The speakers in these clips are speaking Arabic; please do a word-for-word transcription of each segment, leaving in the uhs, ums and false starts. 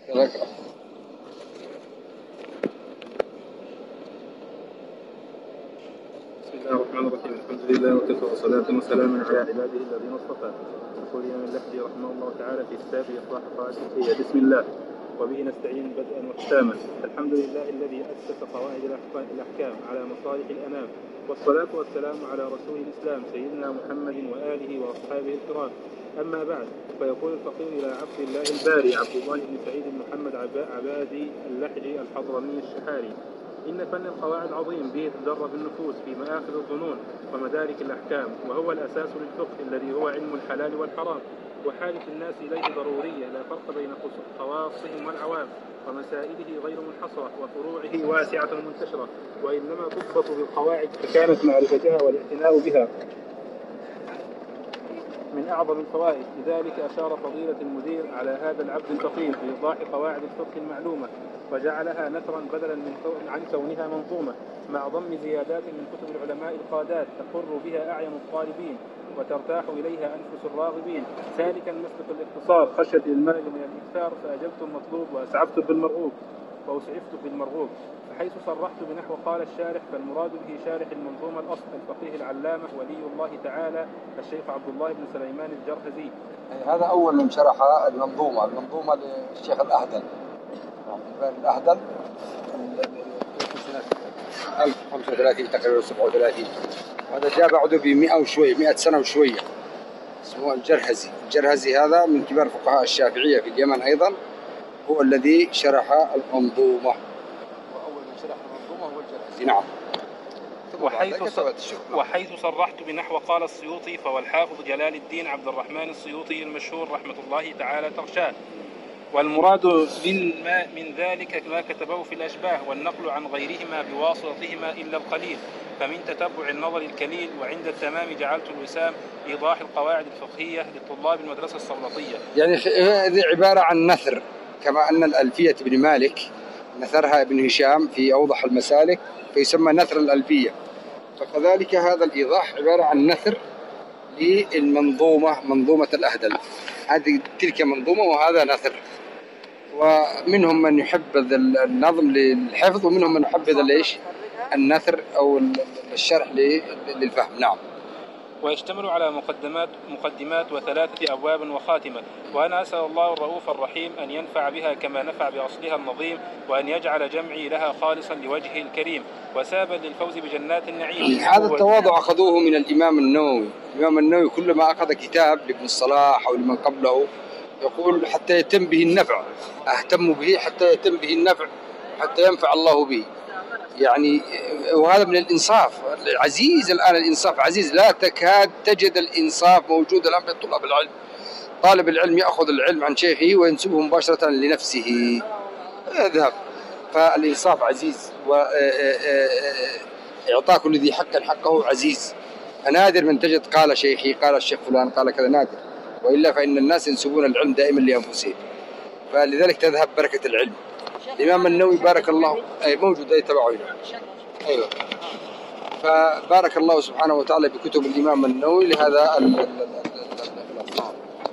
بسم الله الرحمن الرحيم. الحمد لله وكفى وصلاة وسلاما على عباده الذين اصطفى. يقول الإمام اللخمي رحمه الله تعالى في كتابه إصلاح قواعد الفقهية: بسم الله وبه نستعين بدءا وختاما. الحمد لله الذي أسس قواعد الأحكام على مصالح الأنام، والصلاة والسلام على رسول الإسلام سيدنا محمد وآله وأصحابه الكرام. أما بعد، فيقول الفقير إلى عبد الله الباري عبد الله بن سعيد بن محمد عبادي اللحجي الحضرمي الشحاري: إن فن القواعد عظيم، به تدرب النفوس في مآخذ الظنون ومدارك الأحكام، وهو الأساس للفقه الذي هو علم الحلال والحرام، وحاجة الناس إليه ضرورية، لا فرق بين خواصهم والعوام، ومسائله غير منحصرة وفروعه واسعة منتشرة، وإنما تضبط بالقواعد، فكانت معرفتها والاعتناء بها من أعظم الفوائد. لذلك أشار فضيلة المدير على هذا العبد الفقير بإيضاح قواعد الفقه المعلومة، وجعلها نثرا بدلا من عن كونها منظومة، مع ضم زيادات من كتب العلماء القادات تقر بها أعين الطالبين وترتاح إليها أنفس الراغبين، سالكا مسلك الاختصار خشية الملل من الإكثار، فأجبت المطلوب وأسعفت بالمرغوب وأسعفت بالمرغوب. فحيث صرحت بنحو قال الشارح، فالمراد به شارح المنظومة الأصل الفقيه العلامة ولي الله تعالى الشيخ عبد الله بن سليمان الجرهزي. هذا أول من شرح المنظومة المنظومة للشيخ الأهدل الأهدل في سنة ألف وخمسة وثلاثين تقريبا سبعة وثلاثين. هذا جاء بعده بمئة وشوية مئة سنة وشوية، اسمه الجرهزي. الجرهزي هذا من كبار فقهاء الشافعية في اليمن أيضا، هو الذي شرح المنظومة، وأول من شرح المنظومة هو الجرهزي. نعم. وحيث, وحيث صرحت بنحو قال السيوطي، فهو الحافظ جلال الدين عبد الرحمن السيوطي المشهور رحمة الله تعالى تغشاه. والمراد من ذلك ما كتبه في الأشباه، والنقل عن غيرهما بواسطتهما إلا القليل، فمن تتبع النظر الكليل. وعند التمام جعلت الوسام إيضاح القواعد الفقهية لطلاب المدرسة السلطية. يعني هذه عبارة عن نثر، كما أن الألفية بن مالك نثرها ابن هشام في أوضح المسالك فيسمى نثر الألفية، فكذلك هذا الإيضاح عبارة عن نثر للمنظومة، منظومة الأهدل. هذه تلك منظومة وهذا نثر، ومنهم من يحبذ النظم للحفظ، ومنهم من يحبذ ليش النثر أو الشرح للفهم. نعم. ويشتمل على مقدمات مقدمات وثلاثة أبواب وخاتمة. وأنا أسأل الله الرؤوف الرحيم أن ينفع بها كما نفع بأصلها النظيم، وأن يجعل جمعي لها خالصا لوجهه الكريم وسابا للفوز بجنات النعيم. هذا التواضع أخذوه من الإمام النووي. الإمام النووي كلما أخذ كتاب لابن الصلاح أو لمن قبله يقول حتى يتم به النفع، أهتم به حتى يتم به النفع، حتى ينفع الله به. يعني وهذا من الإنصاف عزيز. الآن الإنصاف عزيز، لا تكاد تجد الإنصاف موجود الآن بين طلاب العلم. طالب العلم يأخذ العلم عن شيخه وينسبه مباشرة لنفسه، يذهب. فالإنصاف عزيز، وإعطاء كل ذي حق حقه عزيز. نادر من تجد قال شيخي قال الشيخ فلان قال كذا، نادر، وإلا فإن الناس ينسبون العلم دائما لأنفسهم، فلذلك تذهب بركة العلم. الإمام النووي بارك الله أي موجود أي تبعه هنا. أيوة. فبارك الله سبحانه وتعالى بكتب الإمام النووي لهذا الأصناف.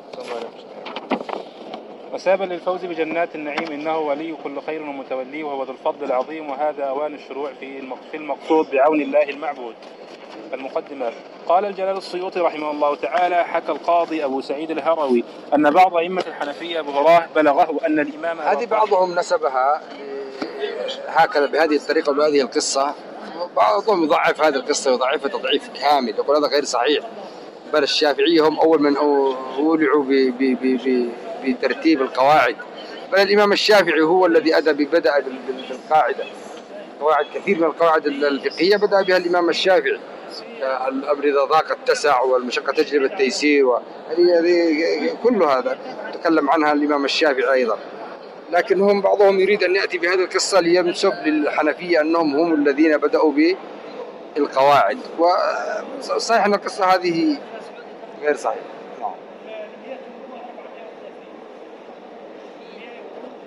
وسابا للفوز بجنات النعيم، إنه ولي كل خير ومتولي، وهو ذو الفضل العظيم. وهذا أوان الشروع في المقصود بعون الله المعبود. المقدمات. قال الجلال السيوطي رحمه الله تعالى: حكى القاضي أبو سعيد الهروي أن بعض أئمة الحنفية بهراه بلغه أن الإمام هذه بعضهم نسبها هكذا بهذه الطريقة وبهذه القصة، بعضهم يضعف هذه القصة يضعفها تضعيف كامل، يقول هذا غير صحيح. بل الشافعية هم أول من أولعوا بترتيب القواعد، بل الإمام الشافعي هو الذي أدى بدأ بالقاعدة. قواعد كثير من القواعد الفقهية بدأ بها الإمام الشافعي، الأمر إذا ضاق اتسع والمشقة تجلب التيسير، وهذه كل هذا تكلم عنها الإمام الشافعي أيضا. لكن هم بعضهم يريد أن يأتي بهذه القصة لينسب للحنفية أنهم هم الذين بدأوا بالقواعد، وصحيح أن القصة هذه غير صحيحة.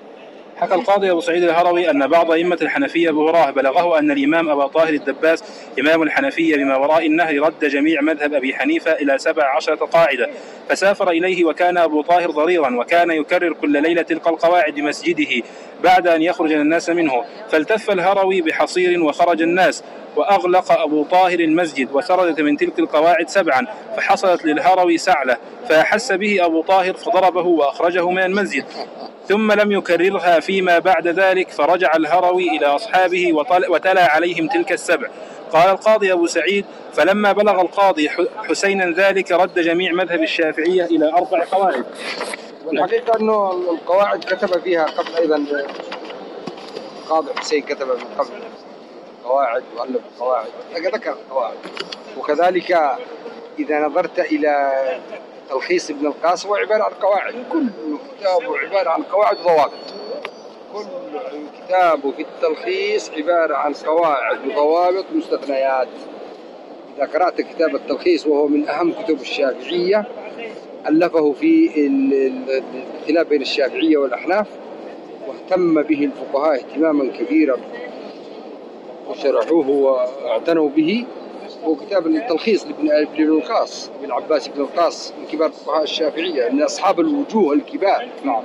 حكى القاضي أبو سعيد الهروي أن بعض أئمة الحنفية بهراه بلغه أن الإمام أبا طاهر الدباس إمام الحنفية بما وراء النهر رد جميع مذهب أبي حنيفة إلى سبع عشرة قاعدة، فسافر إليه وكان أبو طاهر ضريرا، وكان يكرر كل ليلة تلك القواعد بمسجده بعد أن يخرج الناس منه، فالتف الهروي بحصير وخرج الناس، وأغلق أبو طاهر المسجد، وسردت من تلك القواعد سبعا، فحصلت للهروي سعلة، فأحس به أبو طاهر فضربه وأخرجه من المسجد، ثم لم يكررها فيما بعد ذلك، فرجع الهروي إلى أصحابه وتلا عليهم تلك السبع. قال القاضي أبو سعيد: فلما بلغ القاضي حسينا ذلك رد جميع مذهب الشافعية إلى أربع قواعد. والحقيقة أنه القواعد كتب فيها قبل أيضا القاضي حسين، كتب من قبل قواعد وألف قواعد، ذكر قواعد. وكذلك إذا نظرت إلى تلخيص ابن القاسم وعبارة عن قواعد، كل كتابه عبارة عن قواعد وضوابط، كل كتابه في التلخيص عبارة عن قواعد وضوابط ومستثنيات. إذا قرأت كتاب التلخيص وهو من أهم كتب الشافعية، ألفه في الاختلاف بين الشافعية والأحناف، واهتم به الفقهاء اهتماما كبيرا وشرحوه واعتنوا به. هو كتاب التلخيص لابن القاص، ابن العباس بن القاص، من كبار فقهاء الشافعية، من أصحاب الوجوه الكبار. نعم.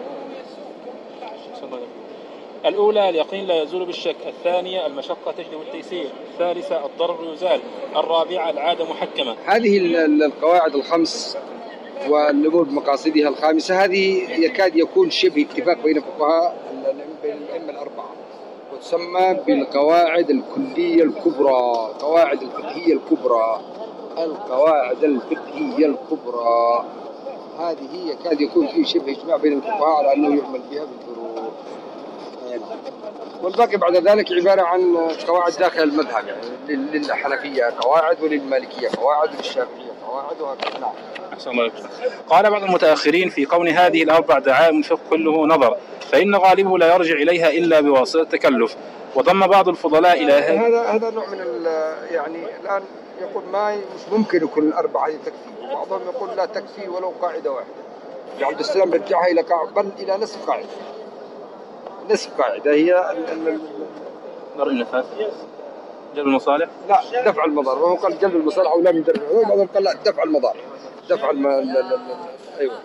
الأولى: اليقين لا يزول بالشك. الثانية: المشقة تجلب التيسير. الثالثة: الضرر يزال. الرابعة: العادة محكمة. هذه القواعد الخمس والأمور بمقاصدها الخامسة، هذه يكاد يكون شبه اتفاق بين فقهاء الأئمة الأربعة، وتسمى بالقواعد الكلية الكبرى، قواعد الفقهية الكبرى، القواعد الفقهية الكبرى. هذه يكاد يكون فيه شبه اجماع بين الفقهاء على أنه يعمل بها بالفروع، والباقي بعد ذلك عبارة عن قواعد داخل المذهب، يعني للحنفية قواعد وللمالكية قواعد وللشافعية قواعد وهكذا. نعم. قال بعض المتأخرين في كون هذه الأربع دعائم الفقه كله نظر، فإن غالبه لا يرجع إليها إلا بواسطة التكلف. وضم بعض الفضلاء إلى هذا هذا نوع من يعني الآن يقول ما مش ممكن يكون الأربعة تكفي، وبعضهم يقول لا تكفي ولو قاعدة واحدة. عبد السلام رجعها إلى قاعدة، بل إلى نصف قاعدة. نصف قاعدة هي درء النفاس، جلب المصالح. لا، دفع المضار، وهو قال جلب المصالح أو لا من درء، وبعضهم قال لا، دفع المضار، دفع الم... أيوه.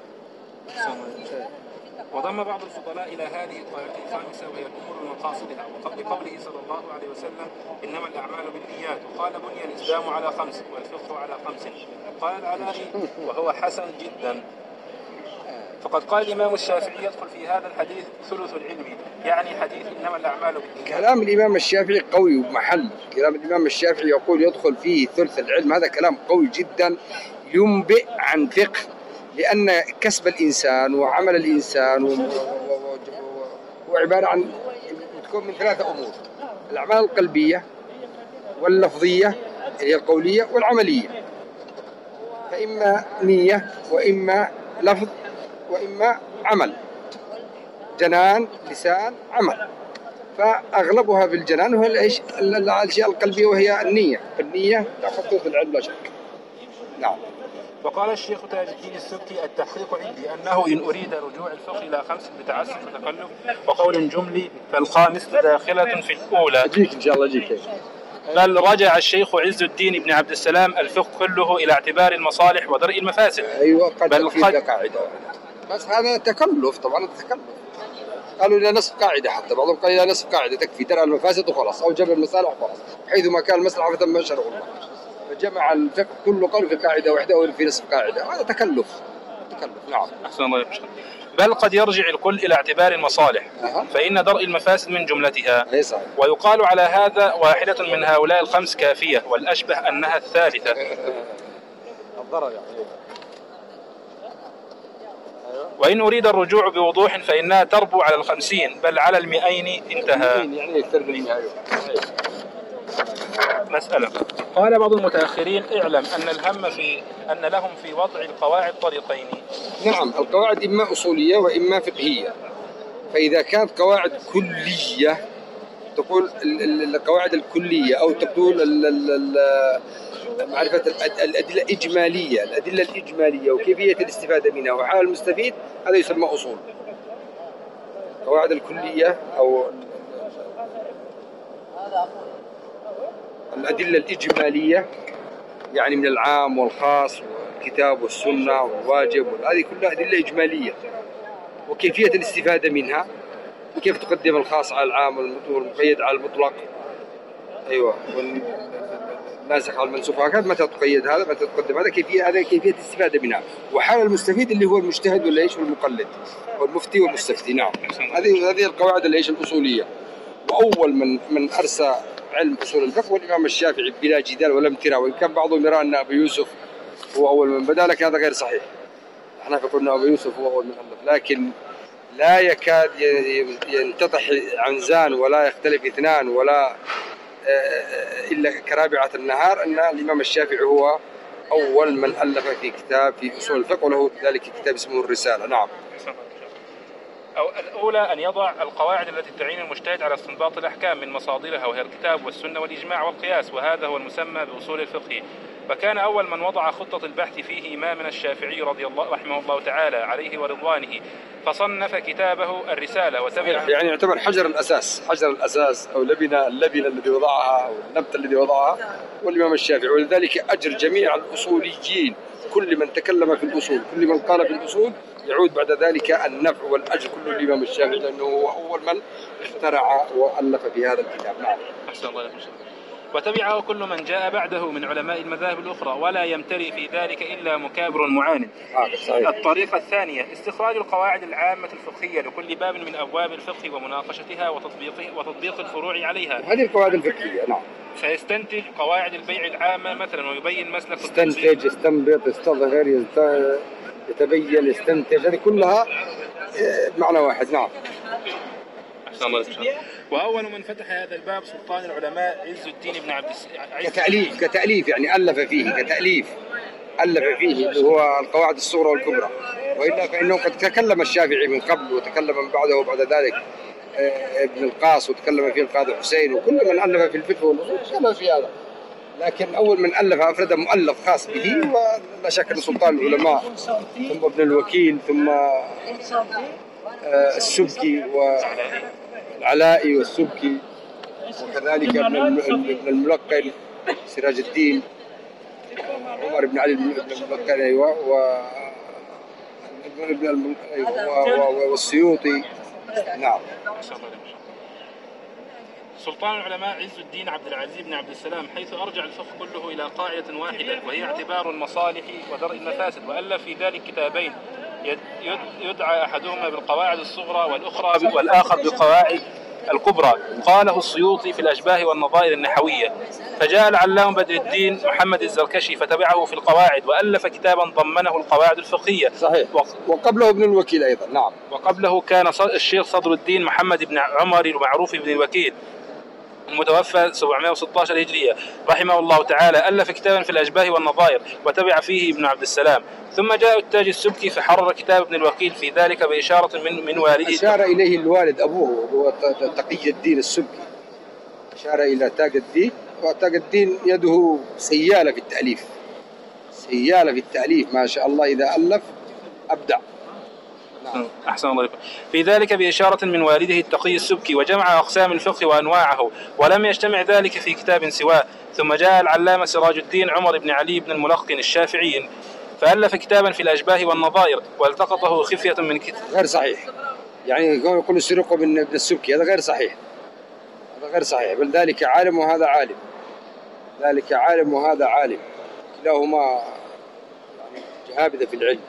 وضم بعض الفضلاء إلى هذه الطائفة الخامسة وهي الأمور المقاصدها، بقوله صلى الله عليه وسلم: إنما الأعمال بالنيات. وقال: بني الإسلام على خمس والفقه على خمس. قال العلائي وهو حسن جدا. فقد قال الإمام الشافعي يدخل في هذا الحديث ثلث العلم، يعني حديث إنما الأعمال بالنيات. كلام الإمام الشافعي قوي ومحل، كلام الإمام الشافعي يقول يدخل فيه ثلث العلم، هذا كلام قوي جدا ينبئ عن فقه، لأن كسب الإنسان وعمل الإنسان و... و... و... و... وعبارة عن تكون من ثلاثة أمور: الأعمال القلبية واللفظية هي القولية والعملية، فإما نية وإما لفظ وإما عمل، جنان لسان عمل، فأغلبها في الجنان وهي الأشياء القلبية وهي النية، النية تحط في العلم لا شك. نعم. وقال الشيخ تاج الدين السبكي: التحقيق عندي أنه إن أريد رجوع الفقه إلى خمس بتعسف وتكلف وقول جملي فالخامس داخلة في الأولى. أجيك إن شاء الله أجيك. بل رجع الشيخ عز الدين بن عبد السلام الفقه كله إلى اعتبار المصالح ودرء المفاسد. أيوة، قد بل قد قاعدة، بس هذا تكلف طبعا، تكلف. قالوا إلى نصف قاعدة، حتى بعضهم قال إلى نصف قاعدة تكفي درء المفاسد وخلاص، أو جبر المصالح وخلاص، حيث ما كان المصلحة فتم شرع الله. فجمع الفقه كله قالوا في قاعدة واحدة أو في نصف قاعدة، هذا تكلف. تكلف. نعم. أحسن الله يبشر. بل قد يرجع الكل إلى اعتبار المصالح، أه. فإن درء المفاسد من جملتها. ويقال على هذا: واحدة من هؤلاء الخمس كافية، والأشبه أنها الثالثة. الضرر يعني. وإن أريد الرجوع بوضوح فإنها تربو على الخمسين بل على المئين. انتهى. يعني يكثر من المئة. مسألة. قال بعض المتأخرين: اعلم أن الهم في أن لهم في وضع القواعد طريقين. نعم، القواعد إما أصولية وإما فقهية. فإذا كانت قواعد كلية تقول القواعد الكلية، أو تقول معرفة الأدلة الإجمالية، الأدلة الإجمالية وكيفية الاستفادة منها وحال المستفيد، هذا يسمى أصول. القواعد الكلية أو الأدلة الإجمالية يعني من العام والخاص والكتاب والسنة والواجب، هذه كلها أدلة إجمالية، وكيفية الاستفادة منها، وكيف تقدم الخاص على العام والمقيد على المطلق. أيوة، والناسخ على المنسوخ، هكذا متى تقيد هذا متى تقدم هذا، كيفية هذا كيفية الاستفادة منها، وحال المستفيد اللي هو المجتهد ولا ايش والمقلد والمفتي والمستفتي. نعم، هذه هذه القواعد اللي ايش الأصولية. وأول من من أرسى علم أصول الفقه والإمام الشافعي بلا جدال ولا امتراء، وإن كان بعضهم يرى أن أبو يوسف هو أول من بدأ، لكن هذا غير صحيح. احنا قلنا أبو يوسف هو أول من ألف، لكن لا يكاد ينتطح عنزان ولا يختلف اثنان ولا إلا كرابعة النهار أن الإمام الشافعي هو أول من ألف في كتاب في أصول الفقه، وله ذلك كتاب اسمه الرسالة. نعم. أو الأولى أن يضع القواعد التي تعين المجتهد على استنباط الأحكام من مصادرها، وهي الكتاب والسنة والإجماع والقياس، وهذا هو المسمى بأصول الفقه. فكان أول من وضع خطة البحث فيه إمامنا الشافعي رضي الله رحمه الله تعالى عليه ورضوانه، فصنف كتابه الرسالة وتبع. يعني يعتبر حجر الأساس، حجر الأساس أو لبنة اللبنة الذي وضعها أو النبتة الذي وضعها والإمام الشافعي، ولذلك أجر جميع الأصوليين، كل من تكلم في الأصول، كل من قال في الأصول، يعود بعد ذلك النفع والأجر كله للإمام الشافعي، لأنه هو أول من اخترع وألف في هذا الكتاب. نعم. أحسن الله عليكم. وتبعه كل من جاء بعده من علماء المذاهب الأخرى، ولا يمتري في ذلك إلا مكابر معاند. الطريقة الثانية استخراج القواعد العامة الفقهية لكل باب من أبواب الفقه ومناقشتها وتطبيقه وتطبيق الفروع عليها. هذه القواعد الفقهية. نعم. فيستنتج قواعد البيع العامة مثلا، ويبين مسلك استنتج، استنبط، يستظهر، يتبين، يستنتج، هذه كلها معنى واحد. نعم. وأول من فتح هذا الباب سلطان العلماء عز الدين بن عبد السلام، كتأليف كتأليف يعني ألف فيه كتأليف ألف فيه اللي هو القواعد الصغرى والكبرى، وإلا فإنه قد تكلم الشافعي من قبل وتكلم من بعده وبعد ذلك ابن القاص، وتكلم فيه القاضي حسين، وكل من ألف في الفقه والأصول تكلم في هذا، لكن أول من ألف أفرد مؤلف خاص به ولا شك أن سلطان العلماء، ثم ابن الوكيل، ثم السبكي والعلائي والسبكي، وكذلك ابن الملقن سراج الدين عمر بن علي بن الملقن، أيوة، والسيوطي. نعم. سلطان العلماء عز الدين عبد العزيز بن عبد السلام، حيث أرجع الفقه كله إلى قاعدة واحدة، وهي اعتبار المصالح ودرء المفاسد، وألف في ذلك كتابين يدعى أحدهما بالقواعد الصغرى والأخرى والآخر بالقواعد الكبرى. قاله السيوطي في الأشباه والنظائر النحوية. فجاء العلام بدر الدين محمد الزركشي فتبعه في القواعد، وألف كتابا ضمنه القواعد الفقهية. صحيح. وقبله ابن الوكيل أيضا. نعم. وقبله كان الشيخ صدر الدين محمد بن عمر المعروف بن الوكيل المتوفى سبعمائة وستة عشر هجرية رحمه الله تعالى، ألف كتابا في الأشباه والنظائر وتبع فيه ابن عبد السلام. ثم جاء التاج السبكي فحرر كتاب ابن الوكيل في ذلك بإشارة من من والده، أشار إليه الوالد أبوه هو تقي الدين السبكي، أشار إلى تاج الدين، وتاج الدين يده سيالة في التأليف، سيالة في التأليف ما شاء الله، إذا ألف أبدع. نعم. أحسن الله عليكم. في ذلك بإشارة من والده التقي السبكي، وجمع أقسام الفقه وأنواعه، ولم يجتمع ذلك في كتاب سواه. ثم جاء العلامة سراج الدين عمر بن علي بن الملقن الشافعي فألف كتابا في الأشباه والنظائر، والتقطه خفية من كتاب. غير صحيح، يعني يقول السرق من ابن السبكي، هذا غير صحيح، هذا غير صحيح، بل ذلك عالم وهذا عالم، ذلك عالم وهذا عالم، كلاهما يعني جهابذة في العلم.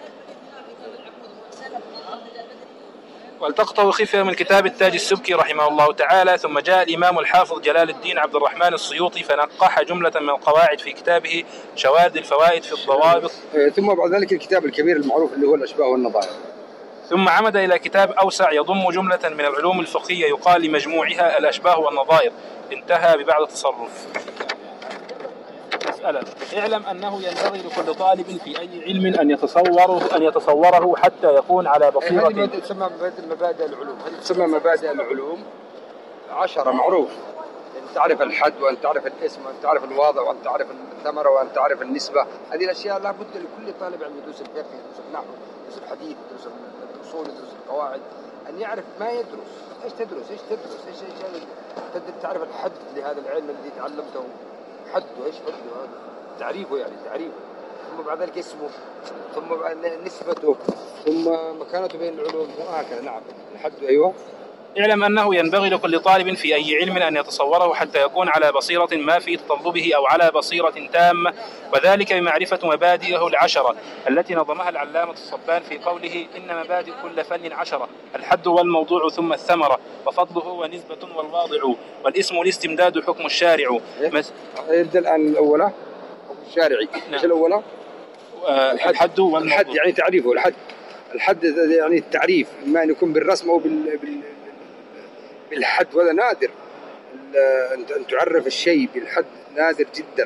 والتقطه خفية من كتاب التاج السبكي رحمه الله تعالى. ثم جاء الإمام الحافظ جلال الدين عبد الرحمن السيوطي فنقح جملة من القواعد في كتابه شواذ الفوائد في الضوابط. ثم بعد ذلك الكتاب الكبير المعروف اللي هو الأشباه والنظائر. ثم عمد إلى كتاب أوسع يضم جملة من العلوم الفقهية يقال لمجموعها الأشباه والنظائر، انتهى ببعض التصرف. مسألة: اعلم أنه ينبغي لكل طالب في أي علم أن يتصوره أن يتصوره حتى يكون على بصيرة. هذه تسمى مبادئ العلوم، هذه تسمى مبادئ العلوم عشرة، معروف، أن تعرف الحد، وأن تعرف الاسم، وأن تعرف الواضع، وأن تعرف الثمرة، وأن تعرف النسبة. هذه الأشياء لا بد لكل طالب علم يدرس الفقه، يدرس النحو، يدرس الحديث، يدرس الأصول، يدرس القواعد، أن يعرف ما يدرس. إيش تدرس؟ إيش تدرس؟ إيش إيش تقدر تعرف الحد لهذا العلم الذي تعلمته، حده إيش حده هذا؟ تعريفه يعني تعريفه، ثم بعد ذلك اسمه، ثم بعد نسبته، ثم مكانته بين العلوم وهكذا. نعم الحد. أيوه. اعلم أنه ينبغي لكل طالب في أي علم أن يتصوره حتى يكون على بصيرة ما في تطلبه أو على بصيرة تامة، وذلك بمعرفة مبادئه العشرة التي نظمها العلامة الصبان في قوله: إن مبادئ كل فن عشرة: الحد والموضوع ثم الثمرة وفضله ونسبة والواضع والاسم الاستمداد حكم الشارع. مس... يبدأ الآن الأولى حكم الشارعي. نعم. إيش الأولى؟ آه الحد والموضوع. الحد يعني تعريفه. الحد الحد يعني التعريف، إما أن يكون بالرسم أو بال... بال... بالحد، وهذا نادر. أن تعرف الشيء بالحد نادر جدا.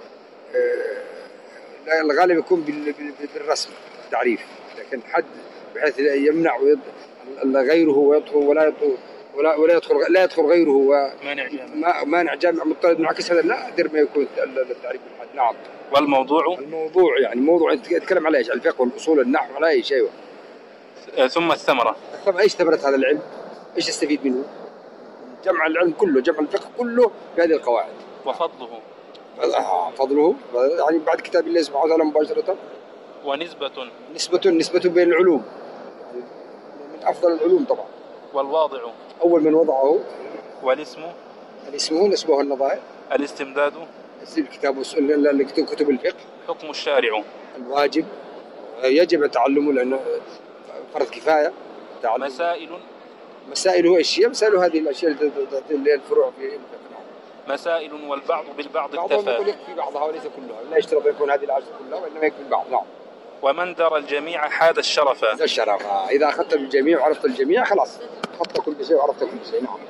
الغالب يكون بالرسم التعريف، لكن حد بحيث يمنع غيره ويدخل ولا يدخل ولا ولا يدخل لا يدخل غيره ومانع جامع مانع جامع مضطرد منعكس، هذا نادر ما يكون التعريف بالحد. نعم. والموضوع الموضوع يعني موضوع يتكلم على ايش؟ الفقه والاصول النحو على اي شيء. ثم الثمرة. طب ايش ثمرة هذا العلم؟ ايش يستفيد منه؟ جمع العلم كله، جمع الفقه كله بهذه القواعد. وفضله آه فضله يعني بعد كتاب الله سبحانه وتعالى مباشرة. ونسبة نسبة نسبة بين العلوم، يعني من أفضل العلوم طبعا. والواضع أول من وضعه. والاسم الاسم نسبه النظائر. الاستمداد الكتاب اللي كتب كتب الفقه. حكم الشارع. الواجب يجب تعلمه لأنه فرض كفاية. تعلم. مسائل مسائل هو الشيء مسائل هذه الأشياء اللي الفروع في الفقه. مسائل والبعض بالبعض اكتفى. بعضهم يقول يكفي بعضها وليس كلها، لا يشترط يكون هذه العشر كلها وإنما يكفي البعض. نعم. ومن درى الجميع حاد الشرف. الشرف إذا أخذت الجميع وعرفت الجميع خلاص أخذت كل شيء وعرفت كل شيء. نعم.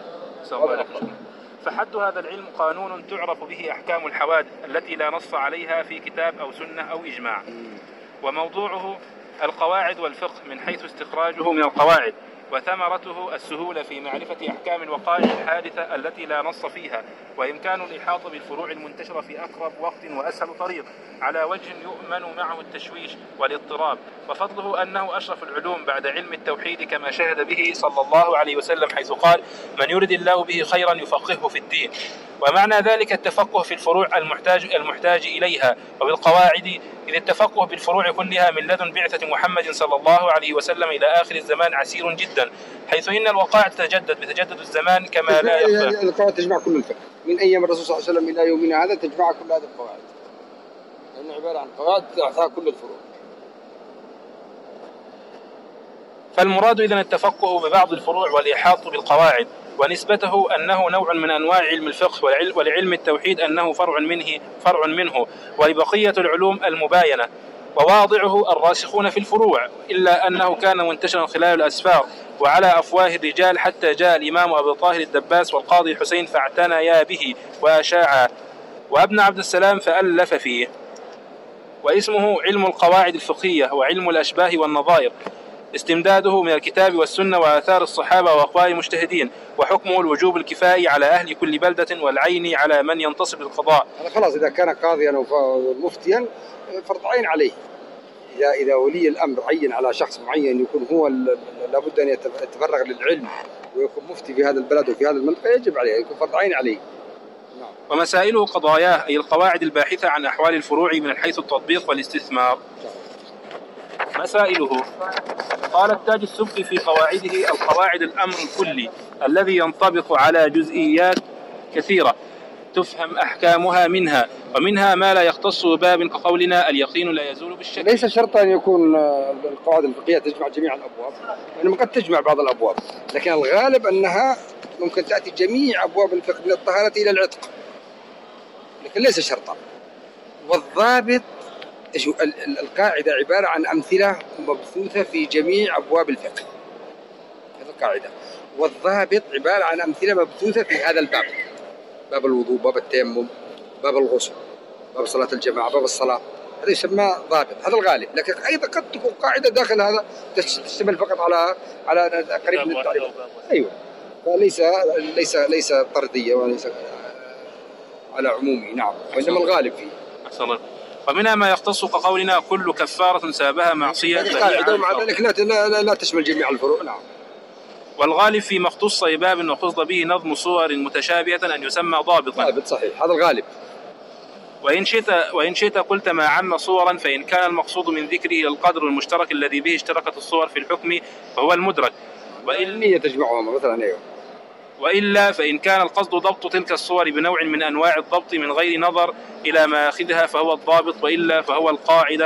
فحد هذا العلم قانون تعرف به أحكام الحوادث التي لا نص عليها في كتاب أو سنة أو إجماع. وموضوعه القواعد والفقه من حيث استخراجه من القواعد، وثمرته السهولة في معرفة أحكام الوقائع الحادثة التي لا نص فيها، وإمكان الإحاطة بالفروع المنتشرة في أقرب وقت وأسهل طريق على وجه يؤمن معه التشويش والاضطراب. وفضله أنه أشرف العلوم بعد علم التوحيد كما شهد به صلى الله عليه وسلم حيث قال: من يرد الله به خيرا يفقهه في الدين. ومعنى ذلك التفقه في الفروع المحتاج, المحتاج إليها. وبالقواعد إذ التفقه بالفروع كلها من لدن بعثة محمد صلى الله عليه وسلم إلى آخر الزمان عسير جدا، حيث إن الوقائع تتجدد بتجدد الزمان كما لا يخفى. القواعد تجمع كل الفقه من أيام الرسول صلى الله عليه وسلم إلى يومنا هذا، تجمع كل هذه القواعد، لأنه عبارة عن قواعد تعطيها كل الفروع. فالمراد إذن التفقه ببعض الفروع والإحاطة بالقواعد، ونسبته أنه نوع من أنواع علم الفقه، ولعلم التوحيد أنه فرع منه فرع منه ولبقية العلوم المباينة، وواضعه الراسخون في الفروع، إلا أنه كان منتشرا خلال الأسفار وعلى أفواه الرجال حتى جاء الإمام أبو طاهر الدباس والقاضي حسين فاعتنيا به وأشاعا، وابن عبد السلام فألف فيه. واسمه علم القواعد الفقهية وعلم الأشباه والنظائر، استمداده من الكتاب والسنة وآثار الصحابة وأقوال المجتهدين، وحكمه الوجوب الكفائي على أهل كل بلدة والعين على من ينتصب للقضاء. خلاص إذا كان قاضيا أو مفتيا فرض عين عليه. إذا إذا ولي الأمر عين على شخص معين يكون هو لابد أن يتفرغ للعلم ويكون مفتي في هذا البلد وفي هذا المنطقة، يجب عليه يكون فرض عين عليه. ومسائله قضاياه أي القواعد الباحثة عن أحوال الفروع من حيث التطبيق والاستثمار. مسائله: قال التاج السبكي في قواعده: القواعد الأمر الكلي الذي ينطبق على جزئيات كثيرة تفهم أحكامها منها، ومنها ما لا يختص باب كقولنا اليقين لا يزول بالشك. ليس شرط أن يكون القواعد الفقهية تجمع جميع الأبواب، لأنه قد تجمع بعض الأبواب، لكن الغالب أنها ممكن تأتي جميع أبواب الفقه من الطهارة إلى العتق، لكن ليس شرطا. والضابط القاعدة عبارة عن أمثلة مبثوثة في جميع أبواب الفقه، هذه القاعدة. والضابط عبارة عن أمثلة مبثوثة في هذا الباب، باب الوضوء، باب التيمم، باب الغسل، باب صلاة الجماعة، باب الصلاة، هذا يسمى ضابط، هذا الغالب. لكن أيضا قد تكون قاعدة داخل هذا تشتمل فقط على على قريب من التعريف. أيوة، فليس ليس ليس طردية وليس على عمومي. نعم، وإنما الغالب فيه. أحسن. ومنها ما يختص كقولنا كل كفارة سابها معصية، هذه قاعدة ومع ذلك لا, لا, لا تشمل جميع الفروع. نعم. والغالب فيما اختص بباب وقصد به نظم صور متشابهة أن يسمى ضابطا. ضابط صحيح، هذا الغالب. وإن شئت وإن شئت قلت ما عم صورا، فإن كان المقصود من ذكره القدر المشترك الذي به اشتركت الصور في الحكم فهو المدرك، وإلا تجمعهما مثلا. أيوه. وإلا فإن كان القصد ضبط تلك الصور بنوع من أنواع الضبط من غير نظر إلى ماخذها فهو الضابط، وإلا فهو القاعدة.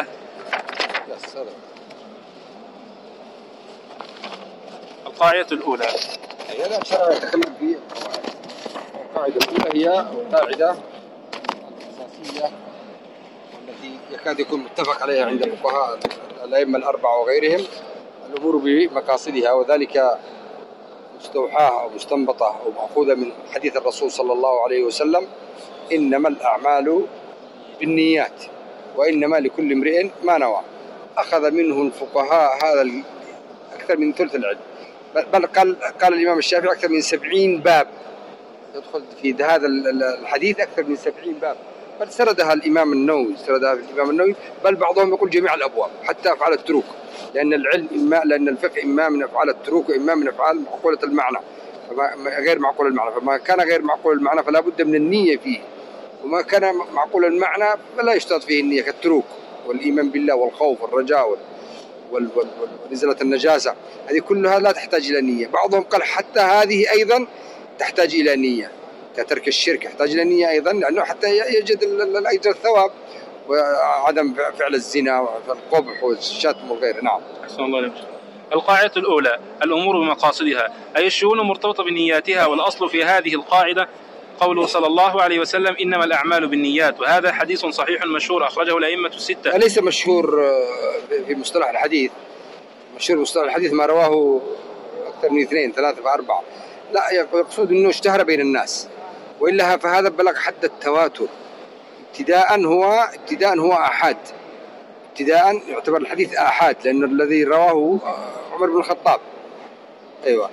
القاعدة الأولى. هذا شرع يتكلم فيه. القاعدة الأولى هي القاعدة الأساسية التي يكاد يكون متفق عليها عند الفقهاء الأئمة الأربعة وغيرهم: الأمور بمقاصدها، وذلك مستوحاة أو مستنبطة أو مأخوذة من حديث الرسول صلى الله عليه وسلم: إنما الأعمال بالنيات وإنما لكل امرئ ما نوى. أخذ منه الفقهاء هذا أكثر من ثلث العلم، بل قال قال الإمام الشافعي أكثر من سبعين باب يدخل في هذا الحديث، أكثر من سبعين باب، بل سردها الإمام النووي سردها الإمام النووي بل بعضهم يقول جميع الأبواب حتى أفعال التروك، لأن العلم إما لأن الفقه إما من أفعال التروك وإما من أفعال معقولة المعنى، فما غير معقول المعنى، فما كان غير معقول المعنى فلا بد من النية فيه، وما كان معقول المعنى فلا يشترط فيه النية، كالتروك والإيمان بالله والخوف والرجاء ونزلة النجاسة، هذه كلها لا تحتاج إلى نية. بعضهم قال حتى هذه أيضا تحتاج إلى نية، كترك الشرك يحتاج إلى نية أيضا، لأنه حتى يجد الأجر الثواب، وعدم فعل الزنا والقبح والشتم وغيره. نعم. أحسن الله عليك. القاعدة الأولى: الأمور بمقاصدها، أي الشؤون مرتبطة بنياتها، والأصل في هذه القاعدة قوله صلى الله عليه وسلم: إنما الأعمال بالنيات، وهذا حديث صحيح مشهور أخرجه الأئمة الستة. أليس مشهور في مصطلح الحديث؟ مشهور مصطلح الحديث ما رواه أكثر من اثنين ثلاثة فأربعة، لا يقصد أنه اشتهر بين الناس، وإلا فهذا بلغ حد التواتر. ابتداء هو ابتداء هو آحاد، ابتداء يعتبر الحديث آحاد، لأن الذي رواه عمر بن الخطاب. أيوة،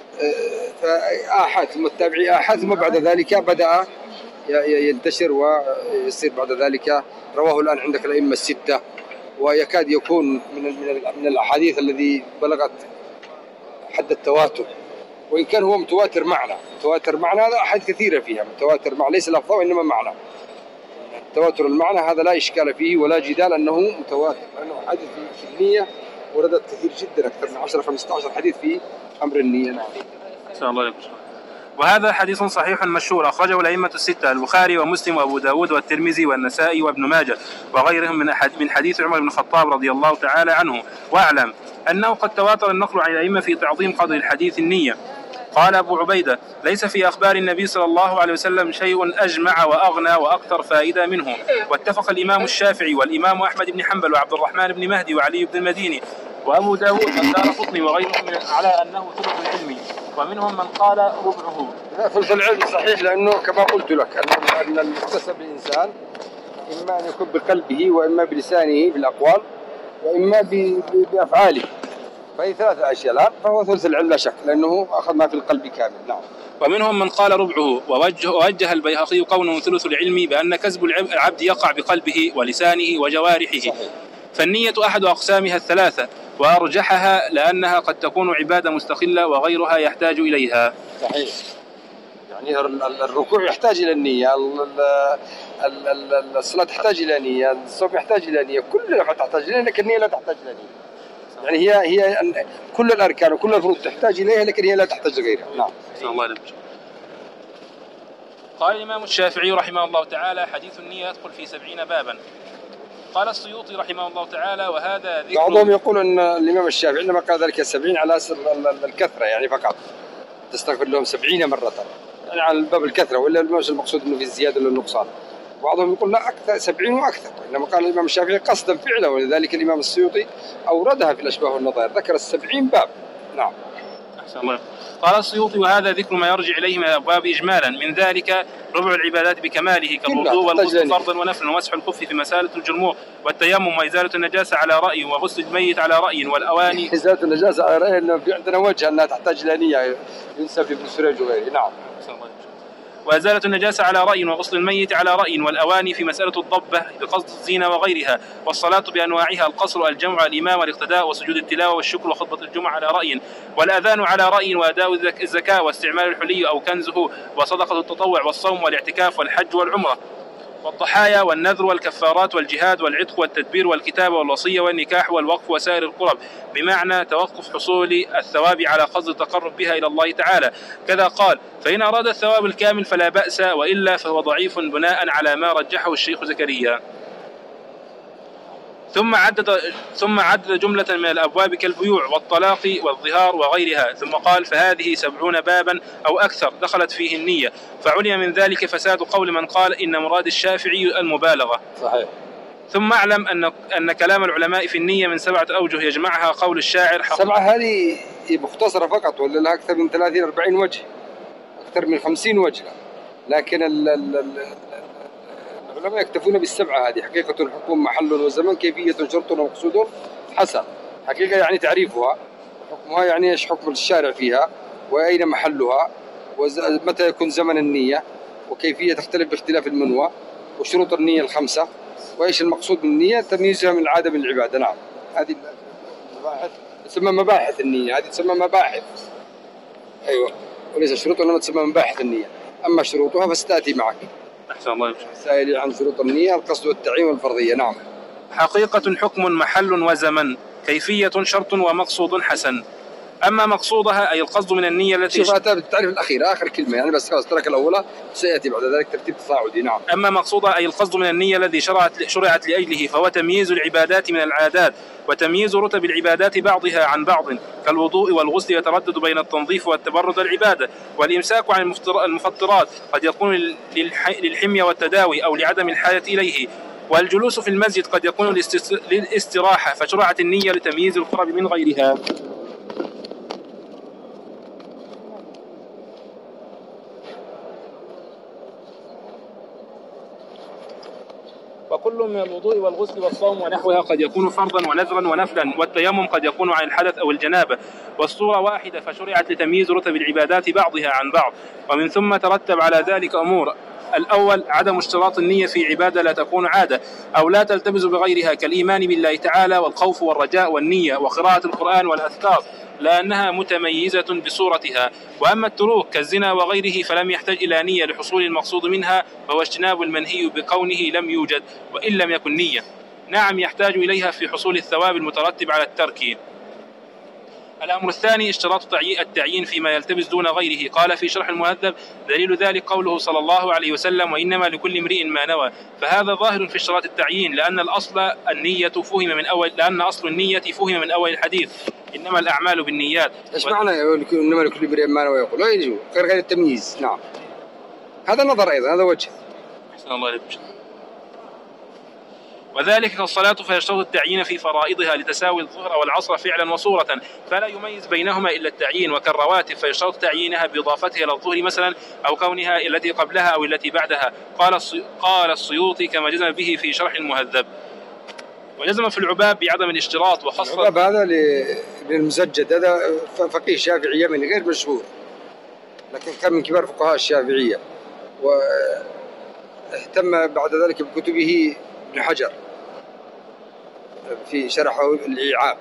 فآحاد ثم التابعي آحاد، ثم بعد ذلك بدأ ينتشر ويصير بعد ذلك رواه الآن عندك الأئمة الستة، ويكاد يكون من من الأحاديث الذي بلغت حد التواتر، وإن كان هو متواتر معنى. متواتر معنى هذا أحاديث كثيرة فيها متواتر معنى، ليس لفظا وإنما معنى. التواتر المعنى هذا لا إشكال فيه ولا جدال أنه متواتر، لأنه حديث في النية وردت كثير جدا، أكثر من عشرة خمسة عشر حديث في أمر النية. نعم. إن الله عليكم. وهذا حديث صحيح مشهور أخرجه الأئمة الستة: البخاري ومسلم وأبو داود والترمذي والنسائي وابن ماجه وغيرهم من من حديث عمر بن الخطاب رضي الله تعالى عنه. واعلم أنه قد تواتر النقل عن الأئمة في تعظيم قدر الحديث النية. قال أبو عبيدة: ليس في أخبار النبي صلى الله عليه وسلم شيء أجمع وأغنى وأكثر فائدة منه. واتفق الإمام الشافعي والإمام أحمد بن حنبل وعبد الرحمن بن مهدي وعلي بن المديني وأبو داود والدارقطني وغيرهم على أنه ثلث العلم، ومنهم من قال ربعه. ثلث العلم صحيح، لأنه كما قلت لك أن المكتسب الإنسان إما أن يكون بقلبه وإما بلسانه بالأقوال وإما بأفعاله، فهي ثلاثة أشياء الآن، فهو ثلث العلم لا شك، لأنه أخذ ما في القلب كامل. نعم. ومنهم من قال ربعه. ووجه, ووجه البيهقي قوله ثلث العلم بأن كسب العبد يقع بقلبه ولسانه وجوارحه. صحيح. فالنية أحد أقسامها الثلاثة، وأرجحها لأنها قد تكون عبادة مستقلة وغيرها يحتاج إليها. صحيح. يعني الركوع يحتاج إلى النية، الصلاة تحتاج إلى نية، الصوم يحتاج إلى نية، كل الأفعال تحتاج إلى نية، لكن النية لا تحتاج إلى نية. يعني هي هي كل الأركان وكل الفروض تحتاج إليها، لكن هي لا تحتاج لغيرها. نعم. الله عليك. قال الإمام الشافعي رحمه الله تعالى: حديث النية يدخل في سبعين بابا. قال السيوطي رحمه الله تعالى: وهذا ذكر. بعضهم يقول أن الإمام الشافعي عندما قال ذلك سبعين على أسر الكثرة، يعني فقط تستغفر لهم سبعين مرة، يعني على الباب الكثرة، ولا مش المقصود أنه في الزيادة ولا النقصان. بعضهم يقول لا، أكثر سبعين وأكثر، إنما قال الإمام الشافعي قصدا فعلا، ولذلك الإمام السيوطي أوردها في الأشباه والنظائر، ذكر السبعين باب. نعم. أحسن الله. قال السيوطي: وهذا ذكر ما يرجع إليه من الأبواب إجمالا، من ذلك ربع العبادات بكماله كالوضوء والغسل فرضا ونفلا، ومسح الخف في مسالة الجرموع، والتيمم، وإزالة النجاسة على رأي، وغسل الميت على رأي، والأواني. إزالة النجاسة على رأي، إنه في عندنا وجه أنها تحتاج إلى نية، ينسب ابن سريج وغيره. نعم. وإزالة النجاسة على رأي، وغسل الميت على رأي، والأواني في مسألة الضبة بقصد الزينة وغيرها، والصلاة بأنواعها القصر، الجمع، الإمام، والاقتداء، وسجود التلاوة والشكر وخطبة الجمعة على رأي، والأذان على رأي، وأداء الزكاة، واستعمال الحلي أو كنزه، وصدقة التطوع، والصوم، والاعتكاف، والحج، والعمرة، والضحايا، والنذر، والكفارات، والجهاد، والعتق، والتدبير، والكتابة، والوصية، والنكاح، والوقف، وسائر القرب، بمعنى توقف حصول الثواب على قصد التقرب بها إلى الله تعالى. كذا قال: فإن أراد الثواب الكامل فلا بأس، وإلا فهو ضعيف بناء على ما رجحه الشيخ زكريا. ثم عدد ثم عدد جملة من الأبواب كالبيوع والطلاق والظهار وغيرها، ثم قال: فهذه سبعون بابا أو أكثر دخلت فيه النية، فعلم من ذلك فساد قول من قال إن مراد الشافعي المبالغة. صحيح. ثم أعلم أن أن كلام العلماء في النية من سبعة أوجه يجمعها قول الشاعر: سبعة هذه مختصرة فقط، ولا لها أكثر من ثلاثين أربعين وجه، أكثر من خمسين وجه، لكن ال ال العلماء يكتفون بالسبعة هذه. حقيقة الحكم محل وزمن، كيفية شرط ومقصود حسن. حقيقة يعني تعريفها، حكمها يعني إيش حكم الشارع فيها، وأين محلها، ومتى يكون زمن النية، وكيفية تختلف باختلاف المنوى، وشروط النية الخمسة، وإيش المقصود من النية، تمييزها من العادة من العبادة. نعم، هذه المباحث تسمى مباحث النية، هذه تسمى مباحث. أيوة، وليس شروط، إنما تسمى مباحث النية. أما شروطها فستأتي معك. أحسن الله يبشر. سائل عن شروط النية: القصد والتعيين والفرضية. نعم. حقيقة حكم محل وزمن، كيفية شرط ومقصود حسن. أما مقصودها أي القصد من النية التي شوف أتى بالتعريف الأخير آخر كلمة يعني، بس خلاص ترك الأولى، سيأتي بعد ذلك ترتيب تصاعدي. نعم. أما مقصودها أي القصد من النية الذي شرعت شرعت لأجله، فهو تمييز العبادات من العادات، وتمييز رتب العبادات بعضها عن بعض، كالوضوء والغسل يتردد بين التنظيف والتبرد والعبادة، والإمساك عن المفطرات قد يكون للحمية والتداوي أو لعدم الحاجة إليه، والجلوس في المسجد قد يكون للاستراحة، فشرعت النية لتمييز القرب من غيرها. وكل من الوضوء والغسل والصوم ونحوها قد يكون فرضا ونذرا ونفلا، والتيمم قد يكون عن الحدث أو الجنابة، والصورة واحدة، فشرعت لتمييز رتب العبادات بعضها عن بعض. ومن ثم ترتب على ذلك أمور: الأول عدم اشتراط النية في عبادة لا تكون عادة أو لا تلتبس بغيرها، كالإيمان بالله تعالى والخوف والرجاء والنية وقراءة القرآن والأذكار، لأنها متميزة بصورتها. وأما التروك كالزنا وغيره فلم يحتاج إلى نية لحصول المقصود منها، فهو اجتناب المنهي بكونه لم يوجد وإن لم يكن نية. نعم، يحتاج إليها في حصول الثواب المترتب على الترك. الأمر الثاني اشتراط التعيين فيما يلتبس دون غيره. قال في شرح المهذب: دليل ذلك قوله صلى الله عليه وسلم: وإنما لكل امرئ ما نوى. فهذا ظاهر في اشتراط التعيين، لأن الأصل النية فهم من أول لأن أصل النية فهم من أول الحديث: إنما الأعمال بالنيات. إيش معنى إنما لكل امرئ ما نوى؟ يقول لا يجوز غير غير التمييز. نعم، هذا نظر أيضا، هذا وجه. أحسن الله إليك. وذلك كالصلاة فيشترط التعيين في فرائضها لتساوي الظهر والعصر فعلا وصورة، فلا يميز بينهما إلا التعيين، وكالرواتب فيشترط تعيينها بإضافتها إلى الظهر مثلا، أو كونها التي قبلها أو التي بعدها. قال قال السيوطي كما جزم به في شرح المهذب. وجزم في العباب بعدم الاشتراط وخاصة العباب هذا للمسجد، هذا فقيه شافعي يمني غير مشهور، لكن كان من كبار فقهاء الشافعية، واهتم بعد ذلك بكتبه ابن حجر في شرحه الإيعاب.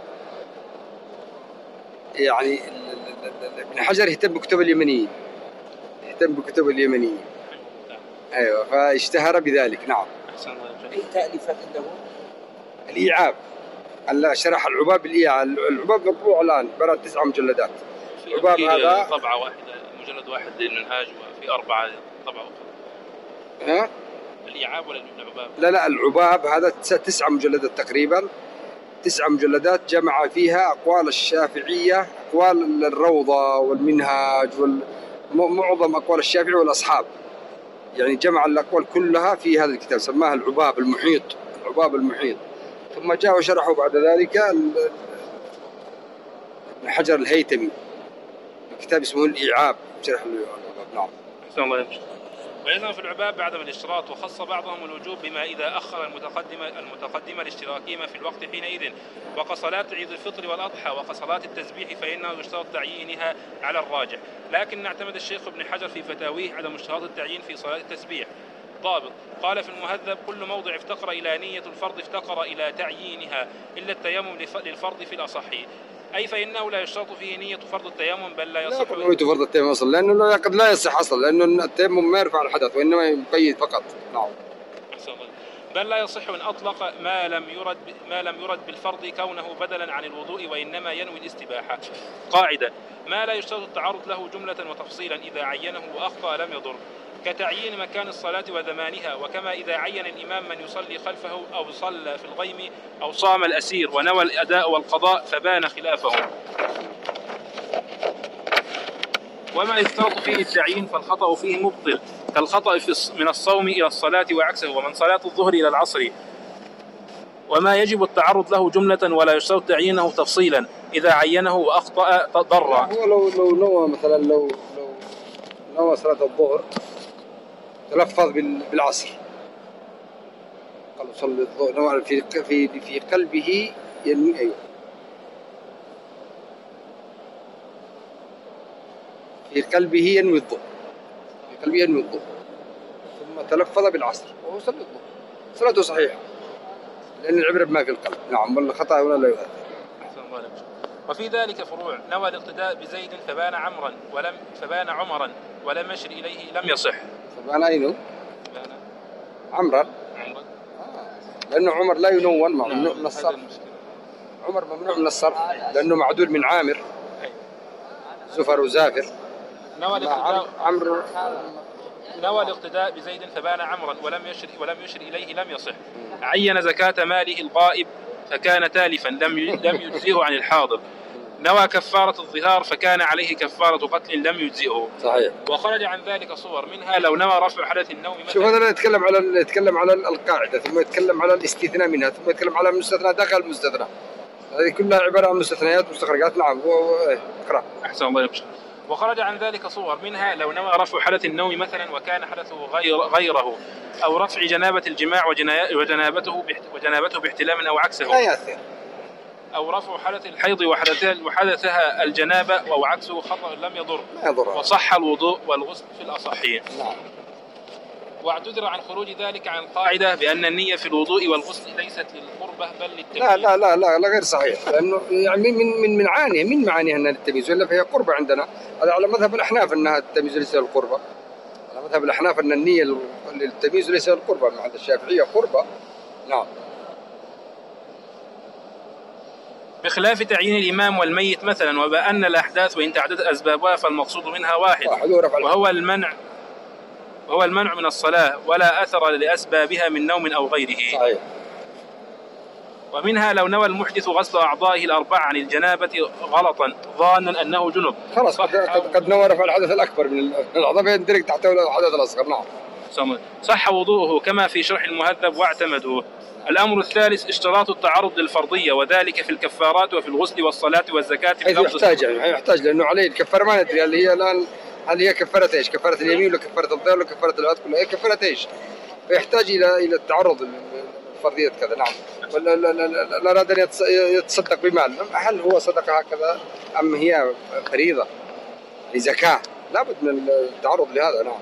يعني ابن حجر يهتم بكتب اليمنيين، يهتم بكتب اليمنيين. أيوة، فاشتهر بذلك. نعم. أي تأليفات عنده؟ الإيعاب، شرح العباب بالإيعاب. العباب مطبوع الآن برا تسعة مجلدات. العباب هذا طبعة واحدة، مجلد واحد للمنهاج، وفي أربعة طبعة أخرى. ها؟ الإيعاب ولا العباب؟ لا لا، العباب هذا تسعة مجلدات تقريبا، تسعة مجلدات جمع فيها أقوال الشافعية، أقوال الروضة والمنهاج ومعظم أقوال الشافعي والأصحاب، يعني جمع الأقوال كلها في هذا الكتاب، سماها العباب المحيط، العباب المحيط. ثم جاء وشرحه بعد ذلك ابن حجر الهيتمي، الكتاب اسمه الإيعاب، شرح العباب. نعم. أحسن الله يمشي. ويظهر في العباب بعدم الاشتراط، وخص بعضهم الوجوب بما إذا أخر المتقدمة المتقدمة الاشتراكية في الوقت حينئذ، وكصلاة عيد الفطر والأضحى وكصلاة التسبيح فإنه يشترط تعيينها على الراجح، لكن اعتمد الشيخ ابن حجر في فتاويه عدم اشتراط التعيين في صلاة التسبيح. ضابط: قال في المهذب: كل موضع افتقر إلى نية الفرض افتقر إلى تعيينها إلا التيمم للفرض في الأصح، أي فإنه لا يشترط فيه نية فرض التيمم بل لا يصح لا نية فرض التيمم أصلا، لأنه قد لا يصح أصلا، لأنه التيمم ما يرفع الحدث وإنما يقيد فقط. نعم. بل لا يصح إن أطلق ما لم يرد ما لم يرد بالفرض كونه بدلا عن الوضوء وإنما ينوي الاستباحة. قاعدة: ما لا يشترط التعرض له جملة وتفصيلا إذا عينه وأخطأ لم يضر، كتعيين مكان الصلاة وزمانها، وكما إذا عين الإمام من يصلي خلفه أو صلى في الغيم أو صام الأسير ونوى الأداء والقضاء فبان خلافه. وما يشترط فيه التعيين فالخطأ فيه مبطل، كالخطأ من الصوم إلى الصلاة وعكسه، ومن صلاة الظهر إلى العصر. وما يجب التعرض له جملة ولا يشترط تعيينه تفصيلا، إذا عينه وأخطأ ضر. هو لو لو نوى مثلا لو لو نوى صلاة الظهر تلفظ بالعصر، قال صلي الظهر، نوى في في في قلبه ينوي. أيوه، في قلبه ينوي الظهر، في قلبه ينوي الظهر، ثم تلفظ بالعصر وهو صلى الظهر، صلاته صحيحة لأن العبرة بما في القلب. نعم، ولا خطأ ولا لا يؤثر. وفي ذلك فروع: نوى الاقتداء بزيد فبان عمرا ولم فبان عمرا ولم يشر إليه لم يصح. فبان أينه؟ عمرا، لأنه عمر لا ينون، ممنوع من الصرف. عمر ممنوع من الصرف لأنه معدول من عامر، زفر وزافر. نوى الاقتداء عمرو نوى الاقتداء بزيد فبان عمرا ولم يشر ولم يشر إليه لم يصح. عين زكاة ماله الغائب فكان تالفا لم لم يجزئه عن الحاضر. نوى كفارة الظهار فكان عليه كفارة قتل لم يجزئه. صحيح. وخرج عن ذلك صور، منها لو نوى رفع حدث النوم مثلا. شوف، هذا يتكلم على يتكلم على القاعدة، ثم يتكلم على الاستثناء منها، ثم يتكلم على المستثنى داخل المستثنى. هذه كلها عبارة عن مستثنيات مستخرجات. نعم، اقرأ. أحسن الله يبشر. وخرج عن ذلك صور، منها لو نوى رفع حدث النوم مثلا وكان حدثه غير غيره، أو رفع جنابة الجماع وجنابته وجنابته باحتلام أو عكسه، لا يأثر. أو رفع حدث الحيض وحدثها الجنابة أو عكسه خطأ لم يضر. لا يضر. وصح الوضوء والغسل في الأصحين. نعم. واعتذر عن خروج ذلك عن القاعدة بأن النية في الوضوء والغسل ليست للقربة بل للتمييز. لا لا لا لا, لا غير صحيح، لأنه يعني من من من معانيها من معانيها أنها للتمييز، ولا فهي قربة عندنا. هذا على مذهب الأحناف أنها التمييز ليس للقربة. على مذهب الأحناف أن النية للتمييز ليس للقربة، عند الشافعية قربة. نعم. بخلاف تعيين الإمام والميت مثلا، وبأن الأحداث وإن تعددت أسبابها فالمقصود منها واحد، واحد وهو المنع وهو المنع من الصلاة ولا أثر لأسبابها من نوم أو غيره. صحيح. ومنها لو نوى المحدث غسل أعضائه الأربعة عن الجنابة غلطا ظانا أنه جنب، خلاص قد, قد نوى رفع الحدث الأكبر من الأعضاء يندرج تحته الحدث الأصغر. نعم. صح وضوءه كما في شرح المهذب واعتمدوه. الأمر الثالث اشتراط التعرض للفرضية، وذلك في الكفارات وفي الغسل والصلاة والزكاة. حيث يحتاج يعني يحتاج لأنه عليه الكفارة ما ندري هل هي الآن هل هي كفارة ايش؟ كفارة اليمين ولا كفارة الظهر ولا كفارة العتق ولا هي كفارة ايش؟ فيحتاج إلى إلى التعرض للفرضية كذا. نعم. ولا لا لا لا أراد أن يتصدق بمال، هل هو صدقة هكذا أم هي فريضة لزكاة؟ لابد من التعرض لهذا. نعم.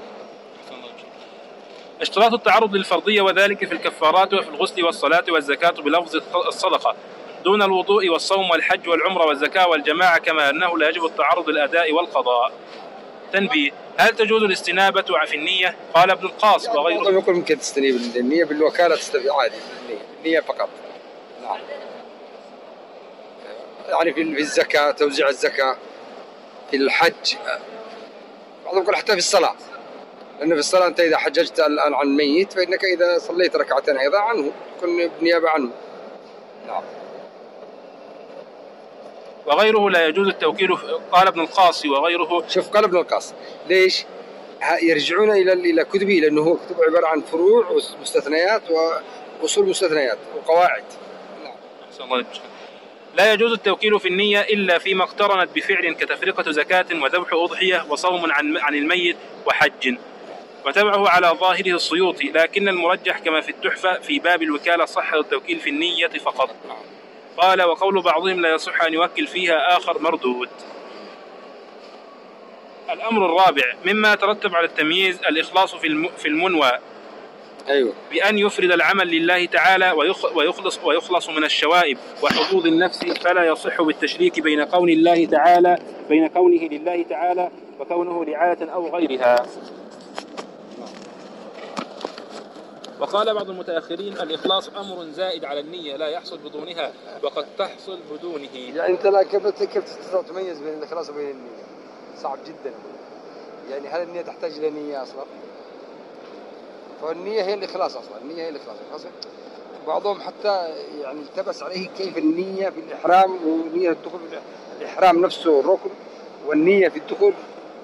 اشتراط التعرض للفرضية، وذلك في الكفارات وفي الغسل والصلاة والزكاة بلفظ الصدقة، دون الوضوء والصوم والحج والعمرة والزكاة والجماعة، كما أنه لا يجب التعرض للأداء والقضاء. تنبيه: هل تجوز الاستنابة في النية؟ قال ابن القاص يعني وغيره. يقول ممكن تستنيب النية بالوكالة، تستفي عادي النية, النية فقط. نعم. يعني في الزكاة، توزيع الزكاة، في الحج، بعضهم يقول حتى في الصلاة، لأن في الصلاة أنت إذا حججت الآن عن ميت فإنك إذا صليت ركعتين أيضا عنه تكون بنيابة عنه. نعم. وغيره لا يجوز التوكيل. قال ابن القاص وغيره. شوف، قال ابن القاص ليش؟ يرجعون إلى إلى كتبه، لأنه هو كتب عبارة عن فروع ومستثنيات وأصول مستثنيات وقواعد. نعم. لا يجوز التوكيل في النية إلا فيما اقترنت بفعل كتفرقة زكاة وذبح أضحية وصوم عن عن الميت وحج. وتبعه على ظاهره السيوطي، لكن المرجح كما في التحفة في باب الوكالة صحة التوكيل في النية فقط. قال: وقول بعضهم لا يصح أن يوكل فيها آخر مردود. الأمر الرابع مما ترتب على التمييز الإخلاص في المنوى، أيوة، بأن يفرد العمل لله تعالى ويخلص ويخلص من الشوائب وحظوظ النفس، فلا يصح بالتشريك بين كون الله تعالى بين كونه لله تعالى وكونه لعادة أو غيرها. وقال بعض المتأخرين: الإخلاص أمر زائد على النية لا يحصل بدونها، وقد تحصل بدونه. يعني أنت لا كيف كيف تستطيع تميز بين الإخلاص وبين النية؟ صعب جدا. يعني هل النية تحتاج إلى نية أصلا؟ فالنية هي الإخلاص أصلا، النية هي الإخلاص. بعضهم حتى يعني التبس عليه كيف النية في الإحرام ونية الدخول في الإحرام نفسه الركن، والنية في الدخول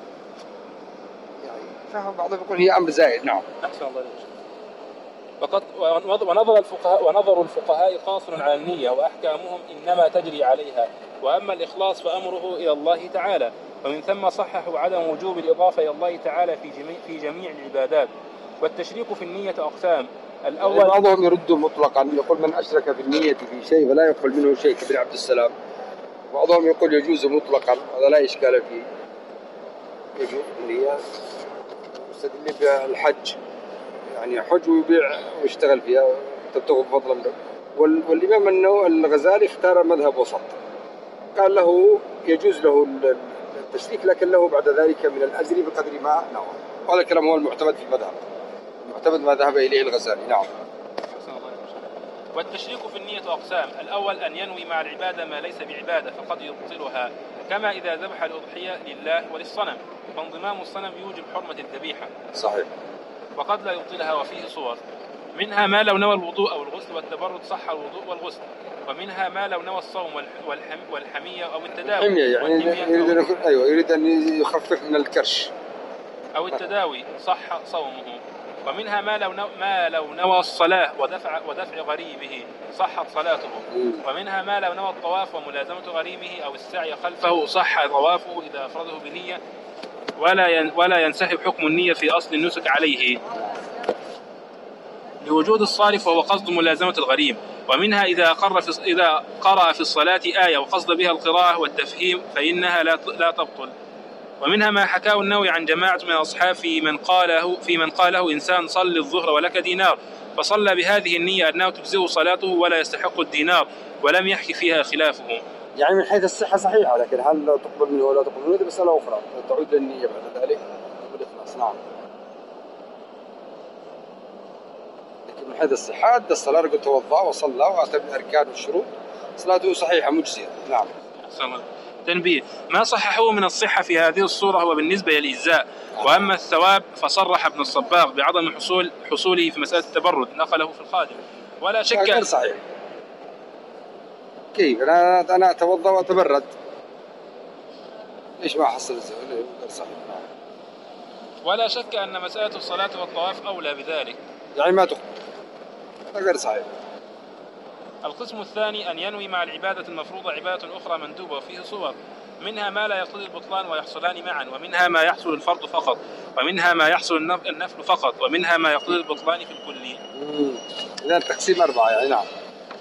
يعني فهم بعضهم يقول هي أمر زائد. نعم. أحسن الله عليك. وقد ونظر الفقهاء ونظر الفقهاء قاصر على النية، وأحكامهم إنما تجري عليها، وأما الإخلاص فأمره إلى الله تعالى، ومن ثم صححوا عدم وجوب الإضافة إلى الله تعالى في جميع في جميع العبادات. والتشريك في النية أقسام. الأول يعني بعضهم يرد مطلقا، يقول من أشرك في النية في شيء فلا يقبل منه شيء كابن عبد السلام. بعضهم يقول يجوز مطلقا، هذا لا إشكال فيه، يجوز النية. يستدل بالحج، يعني حج ويبيع ويشتغل فيها تبتغوا بفضل منه. والإمام الغزالي اختار مذهب وسط، قال له يجوز له التشريك، لكن له بعد ذلك من الأجر بقدر ما نوى. هذا الكلام هو المعتمد في المذهب، المعتمد ما ذهب إليه الغزالي. نعم. والتشريك في النية أقسام. الأول أن ينوي مع العبادة ما ليس بعبادة فقد يبطلها، كما إذا ذبح الأضحية لله وللصنم، فانضمام الصنم يوجب حرمة الذبيحة. صحيح. وقد لا يبطلها، وفيه صور، منها ما لو نوى الوضوء أو الغسل والتبرد صح الوضوء والغسل، ومنها ما لو نوى الصوم والحم والحمية أو التداوي. الحمية يعني يريد أن أيوة يريد أن يخفف من الكرش أو التداوي صح صومه. ومنها ما لو نو... ما لو نوى الصلاة ودفع ودفع غريبه صحت صلاته. ومنها ما لو نوى الطواف وملازمة غريبه أو السعي خلفه صح طوافه إذا أفرده بنية، ولا ين... ولا ينسحب حكم النية في أصل النسك عليه لوجود الصارف وهو قصد ملازمة الغريب. ومنها إذا قرأ في إذا قرأ في الصلاة آية وقصد بها القراءة والتفهيم فإنها لا لا تبطل. ومنها ما حكاه النووي عن جماعة من الأصحاب في من قاله في من قاله إنسان صل الظهر ولك دينار، فصلى بهذه النية أنه تجزئه صلاته ولا يستحق الدينار، ولم يحكي فيها خلافه. يعني من حيث الصحة صحيحة، لكن هل تقبل منه ولا تقبل منه هذه مسألة أخرى، تعود للنية بعد ذلك بالإخلاص. نعم. لكن من حيث الصحة أدى الصلاة، رجل توضأ وصلى وأتى بالأركان والشروط، صلاته صحيحة مجزية. نعم. تنبيه: ما صححه من الصحة في هذه الصورة هو بالنسبة للإجزاء، وأما الثواب فصرح ابن الصباغ بعدم حصول حصوله في مسألة التبرد، نقله في الخادم. ولا شك غير صحيح. كيف أنا أنا أتوضأ وأتبرد، ليش ما حصل غير صحيح؟ ولا شك أن مسألة الصلاة والطواف أولى بذلك، يعني ما تقبل، غير صحيح. القسم الثاني أن ينوي مع العبادة المفروضة عبادة أخرى مندوبة، وفيه صور، منها ما لا يقتضي البطلان ويحصلان معا، ومنها ما يحصل الفرض فقط، ومنها ما يحصل النفل فقط، ومنها ما يقتضي البطلان في الكلي. إذا التقسيم أربعة يعني. نعم.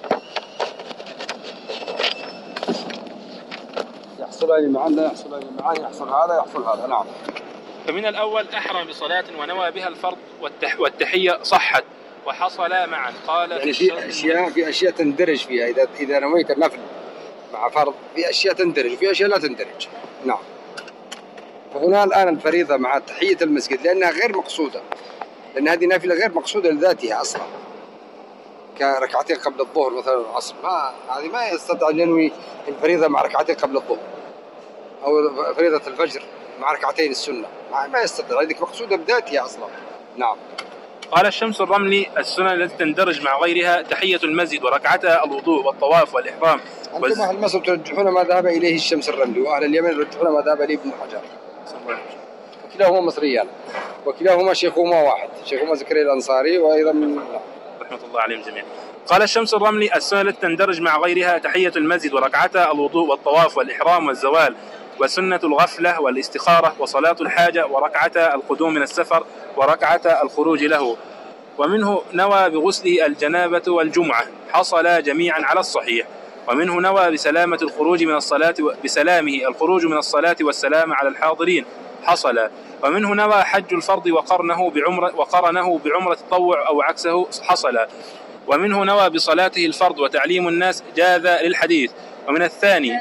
يحصلان معا لا يحصلان معا، يحصل هذا يحصل هذا. نعم. فمن الأول أحرم بصلاة ونوى بها الفرض والتح والتحية صحت وحصلا معا. قال يعني في أشياء في أشياء تندرج فيها، إذا إذا نويت النفل مع فرض في أشياء تندرج وفي أشياء لا تندرج. نعم. فهنا الآن الفريضة مع تحية المسجد لأنها غير مقصودة، لأن هذه نافلة غير مقصودة لذاتها أصلا، كركعتين قبل الظهر مثلا العصر، ما هذه ما يستطيع أن ينوي الفريضة مع ركعتين قبل الظهر، أو فريضة الفجر مع ركعتين السنة، ما يستطيع، هذه مقصودة بذاتها أصلا. نعم. قال الشمس الرملي: السنن التي تندرج مع غيرها تحية المسجد وركعتها الوضوء والطواف والإحرام. أنتم أهل مصر ترجحون ما ذهب إليه الشمس الرملي، وأهل اليمن يرجحون ما ذهب إليه ابن حجر، وكلاهما مصريان وكلاهما شيخهما واحد، شيخهما زكريا الأنصاري وأيضا من رحمة الله عليهم جميعا. قال الشمس الرملي: السنن التي تندرج مع غيرها تحية المسجد وركعتها الوضوء والطواف والإحرام والزوال، وسنة الغفلة والاستخارة وصلاة الحاجة وركعة القدوم من السفر وركعة الخروج له. ومنه نوى بغسل الجنابة والجمعة، حصل جميعا على الصحيح. ومنه نوى بسلامة الخروج من الصلاة بسلامه الخروج من الصلاة والسلام على الحاضرين، حصل. ومنه نوى حج الفرض وقرنه بعمرة وقرنه بعمرة التطوع أو عكسه، حصل. ومنه نوى بصلاته الفرض وتعليم الناس، جاز للحديث. ومن الثاني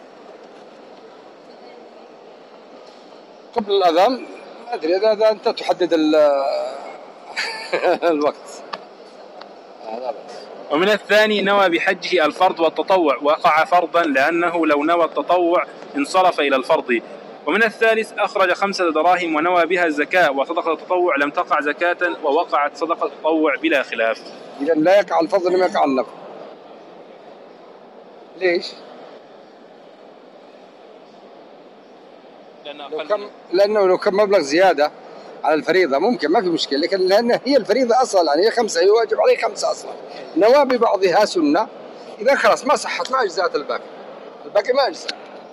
قبل الأذان ما أدري إذا أنت تحدد الوقت. ومن الثاني نوى بحجه الفرض والتطوع، وقع فرضا لأنه لو نوى التطوع انصرف إلى الفرض. ومن الثالث أخرج خمسة دراهم ونوى بها الزكاة وصدقة التطوع، لم تقع زكاة ووقعت صدقة التطوع بلا خلاف. إذا لا يقع الفضل لما يقع النفل. ليش؟ لو كم لأنه لو كان مبلغ زيادة على الفريضة ممكن ما في مشكلة، لكن لأن هي الفريضة أصلا يعني هي خمسة، هي واجب عليه خمسة أصلا. نوى ببعضها سنة، إذا خلاص ما صحت ما أجزأت الباقي، الباقي ما أجزأ.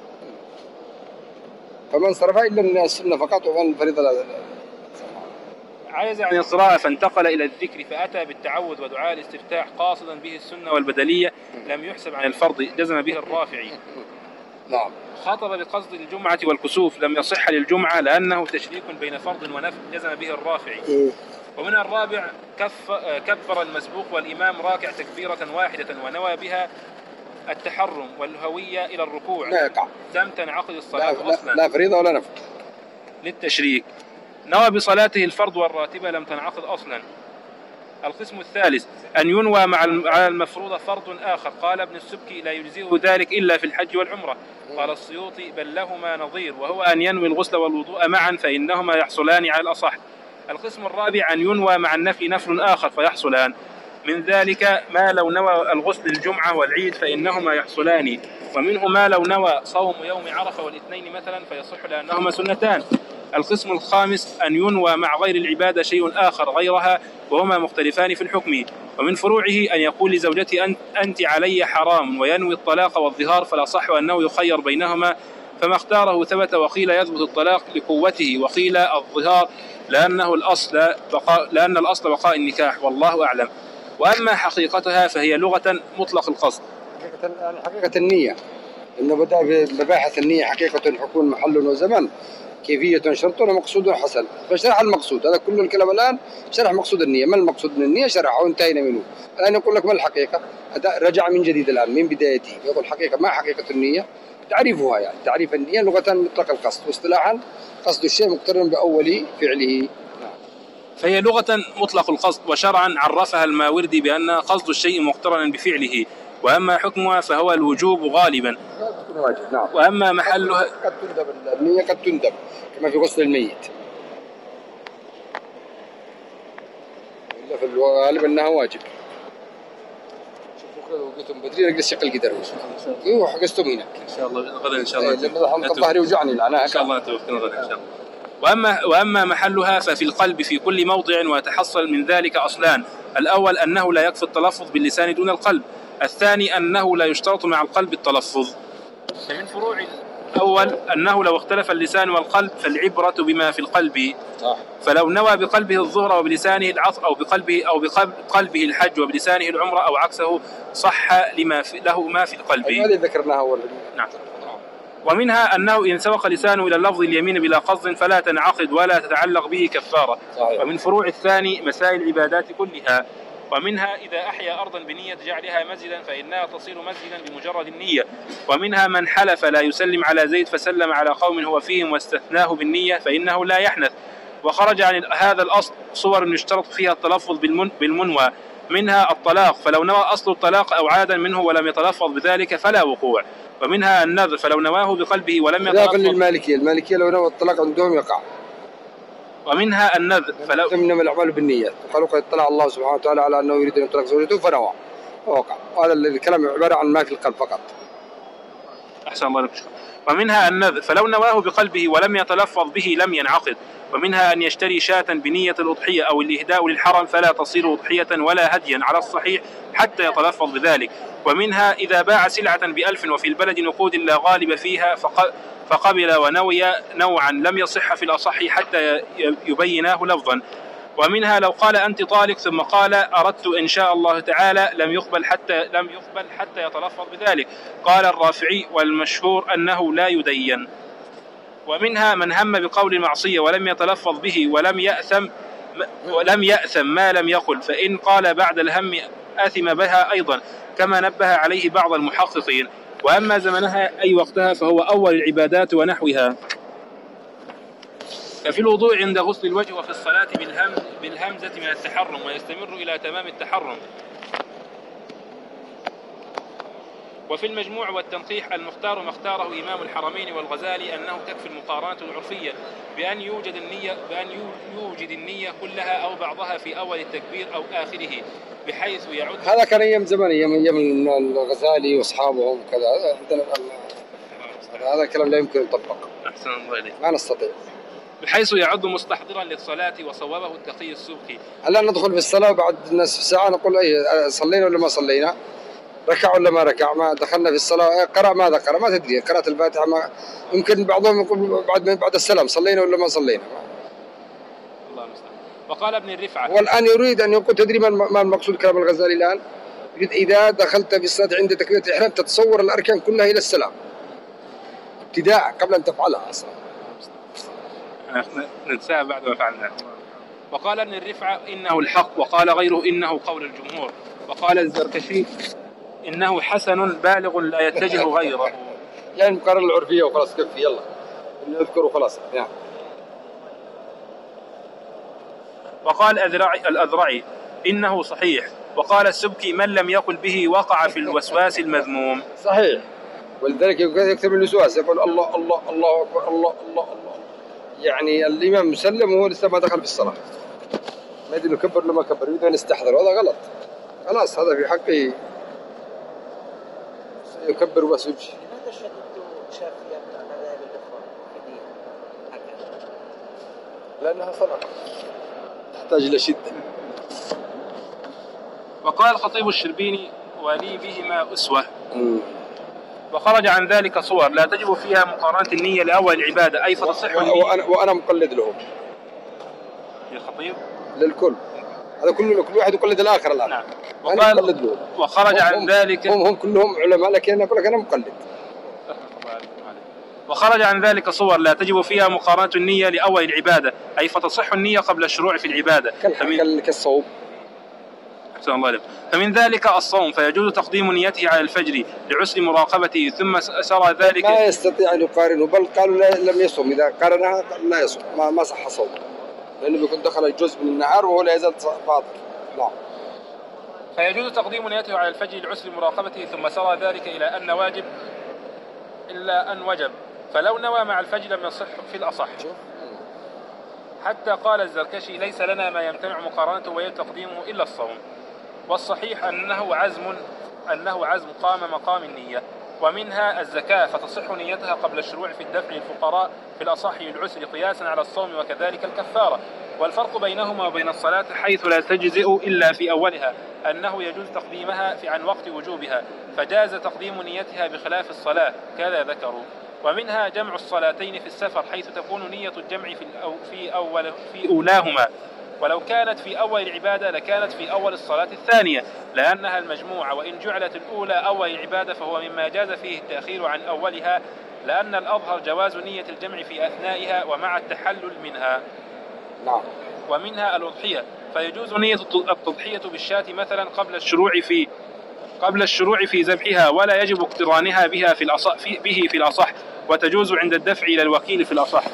فمن صرفها إلا السنة فقط ومن الفريضة لا. عجز عن القراءة فانتقل إلى الذكر فأتى بالتعوذ ودعاء الاستفتاح قاصدا به السنة والبدلية، لم يحسب عن الفرض، جزم به الرافعي. نعم. خاطب بقصد الجمعة والكسوف، لم يصح للجمعة لأنه تشريك بين فرض ونفل، جزم به الرافعي. ومن الرابع كف كبر المسبوق والإمام راكع تكبيرة واحدة ونوى بها التحرم والهوية إلى الركوع، لا يقع، لم تنعقد الصلاة لا أصلا، لا فريضة ولا نفل للتشريك. نوى بصلاته الفرض والراتبة، لم تنعقد أصلا. القسم الثالث أن ينوى مع المفروض فرض آخر، قال ابن السبكي لا يجزئه ذلك إلا في الحج والعمرة. قال السيوطي بل لهما نظير، وهو أن ينوي الغسل والوضوء معا فإنهما يحصلان على الأصح. القسم الرابع أن ينوى مع النفي نفل آخر فيحصلان، من ذلك ما لو نوى الغسل الجمعة والعيد فإنهما يحصلان. ومنه ما لو نوى صوم يوم عرفة والاثنين مثلا فيصح لأنهما سنتان. القسم الخامس أن ينوى مع غير العبادة شيء آخر غيرها وهما مختلفان في الحكم. ومن فروعه أن يقول لزوجتي أنت, أنت علي حرام وينوي الطلاق والظهار، فلا صح أنه يخير بينهما، فما اختاره ثبت. وقيل يثبت الطلاق لقوته، وقيل الظهار لأنه الأصل بقاء لأن الأصل بقاء النكاح، والله أعلم. وأما حقيقتها فهي لغة مطلق القصد. حقيقة يعني حقيقة النية، إنه بدأ بمباحث النية حقيقة يكون محل وزمن، كيفية شرط ومقصود حسن، فشرح المقصود. هذا كل الكلام الآن شرح مقصود النية، ما المقصود من النية شرحه وانتهينا منه. الآن يقول لك ما الحقيقة، هذا رجع من جديد الآن من بدايته، يقول حقيقة ما حقيقة النية، تعريفها يعني تعريف النية لغة مطلق القصد، واصطلاحا قصد الشيء مقترن بأول فعله. فهي لغة مطلق القصد، وشرعا عرفها الماوردي بأن قصد الشيء مقترنا بفعله. وأما حكمها فهو الوجوب غالبا. نعم. وأما محلها قد تندب النية، قد تندب كما في غسل الميت، إلا في الغالب أنها واجب. شوفوا لو لقيتم بدري نجلس شق القدر. ايوه حجزتم هنا. إن شاء الله غدا إن شاء الله. لأن ظهري وجعني الآن. إن شاء الله توفقنا غدا إن شاء الله. وأما وأما محلها ففي القلب في كل موضع، ويتحصل من ذلك أصلان: الأول أنه لا يكفي التلفظ باللسان دون القلب، الثاني أنه لا يشترط مع القلب التلفظ. من فروع الأول أنه لو اختلف اللسان والقلب فالعبرة بما في القلب، فلو نوى بقلبه الظهر وبلسانه العصر، أو بقلبه أو بقلبه الحج وبلسانه العمرة أو عكسه، صح لما في له ما في القلب. هذه ذكرناها أول. نعم. ومنها أنه إن سبق لسانه إلى اللفظ اليمين بلا قصد فلا تنعقد ولا تتعلق به كفارة. صحيح. ومن فروع الثاني مسائل العبادات كلها. ومنها إذا أحيا أرضا بنية جعلها مسجدا فإنها تصير مسجدا بمجرد النية. ومنها من حلف لا يسلم على زيد فسلم على قوم هو فيهم واستثناه بالنية فإنه لا يحنث. وخرج عن هذا الأصل صور يشترط فيها التلفظ بالمن بالمنوى، منها الطلاق، فلو نوى أصل الطلاق أو عادا منه ولم يتلفظ بذلك فلا وقوع. ومنها النذر، فلو نواه بقلبه ولم يتلفظ. للمالكية، المالكية لو نوى الطلاق عندهم يقع. ومنها النذر، فلو إنما الأعمال بالنيات، قالوا قد اطلع الله سبحانه وتعالى على أنه يريد أن يطلق زوجته فنوى ووقع. وهذا الكلام عبارة عن ما في القلب فقط. أحسن الله لك. ومنها النذر، فلو نواه بقلبه ولم يتلفظ به لم ينعقد. ومنها أن يشتري شاة بنية الأضحية أو الإهداء للحرم فلا تصير أضحية ولا هديا على الصحيح حتى يتلفظ بذلك. ومنها إذا باع سلعة بألف وفي البلد نقود لا غالب فيها فقبل ونوي نوعا لم يصح في الأصح حتى يبيناه لفظا. ومنها لو قال أنت طالق ثم قال أردت إن شاء الله تعالى لم يقبل حتى لم يقبل حتى يتلفظ بذلك. قال الرافعي والمشهور أنه لا يدين. ومنها من هم بقول المعصية ولم يتلفظ به ولم يأثم ولم يأثم ما لم يقل، فإن قال بعد الهم أثم بها أيضا، كما نبه عليه بعض المحققين. وأما زمنها أي وقتها فهو أول العبادات ونحوها، ففي الوضوء عند غسل الوجه وفي الصلاة بالهم بالهمزة من التحرم، ويستمر إلى تمام التحرم. وفي المجموع والتنقيح المختار ما اختاره إمام الحرمين والغزالي أنه تكفي المقارنة العرفية بأن يوجد النية بأن يوجد النية كلها أو بعضها في أول التكبير أو آخره، بحيث يعد. هذا كان أيام زمان، أيام أيام الغزالي وأصحابهم كذا. عندنا هذا الكلام لا يمكن يطبق. أحسن الله إليك. ما نستطيع. بحيث يعد مستحضرا للصلاة، وصوبه التقي السبكي. هلا ندخل في الصلاة بعد نصف ساعة نقول أي صلينا ولا ما صلينا، ركع ولا ما ركع، ما دخلنا في الصلاة قرأ ماذا قرأ، ما تدري قرأت الفاتحة، ما يمكن بعضهم يقول بعد بعد السلام صلينا ولا ما صلينا. الله المستعان. وقال ابن الرفعة والآن يريد أن يقول، تدري ما المقصود كلام الغزالي الآن؟ يريد إذا دخلت في الصلاة عند تكبيرة الإحرام تتصور الأركان كلها إلى السلام ابتداء قبل أن تفعلها أصلا. ننساها بعد ما فعلناها. وقال ابن الرفعة إنه الحق، وقال غيره إنه قول الجمهور. وقال الزركشي إنه حسن بالغ لا يتجه غيره. يعني المقارنة العرفية وخلاص كفي، يلا نذكره خلاص يعني. وقال الأذرعي إنه صحيح. وقال السبكي من لم يقل به وقع في الوسواس المذموم. صحيح، ولذلك يكتب الوسواس يقول الله الله الله أكبر الله الله الله، يعني الإمام مسلم وهو لسه ما دخل في الصلاة، ما يدري يكبر لما كبر، يريد أن يستحضر، هذا غلط. خلاص هذا في حقه يكبر بس يمشي. لماذا شددت شافيا على المذاهب الأخرى في الدين هكذا؟ لأنها صلاة تحتاج إلى شدة. وقال الخطيب الشربيني ولي بهما أسوة. وخرج عن ذلك صور لا تجب فيها مقارنة النية لأول العبادة، أي فتصح النية. وأنا, وأنا مقلد لهم للخطيب للكل، هذا كله كل واحد يقلد الآخر الآن. نعم. وقال مقلد لهم. وخرج عن هم ذلك هم, هم كلهم علماء، لكن أنا أقول لك أنا مقلد. وخرج عن ذلك صور لا تجب فيها مقارنة النية لأول العبادة، أي فتصح النية قبل الشروع في العبادة. فمن... كالصوم. الله عليه. فمن ذلك الصوم، فيجوز تقديم نيته على الفجر لعسر مراقبته، ثم سرى ذلك. ما يستطيع أن يقارنه، بل قالوا لم يصوم، إذا قارنها لا يصوم، ما, ما صح صوم، لأنه بيكون دخل الجزء من النهار وهو لا يزال فاضل. نعم. فيجوز تقديم نيته على الفجر لعسر مراقبته، ثم سرى ذلك إلى أن واجب إلا أن وجب، فلو نوى مع الفجر لم يصح في الأصح. حتى قال الزركشي ليس لنا ما يمتنع مقارنته ويجب تقديمه إلا الصوم. والصحيح أنه عزم أنه عزم قام مقام النية. ومنها الزكاة، فتصح نيتها قبل الشروع في الدفع للفقراء في الأصح للعسر قياسا على الصوم، وكذلك الكفارة. والفرق بينهما وبين الصلاة حيث لا تجزئ إلا في أولها أنه يجوز تقديمها في عن وقت وجوبها، فجاز تقديم نيتها بخلاف الصلاة، كذا ذكروا. ومنها جمع الصلاتين في السفر، حيث تكون نية الجمع في, الأو في, أول في أولاهما، ولو كانت في أول العبادة لكانت في أول الصلاة الثانية، لأنها المجموعة. وإن جعلت الأولى أول العبادة فهو مما جاز فيه التأخير عن أولها، لأن الأظهر جواز نية الجمع في أثنائها ومع التحلل منها. نعم. ومنها الأضحية، فيجوز نية التضحية بالشاة مثلا قبل الشروع في قبل الشروع في ذبحها، ولا يجب اقترانها بها في الأصح في به في الأصح، وتجوز عند الدفع إلى الوكيل في الأصح.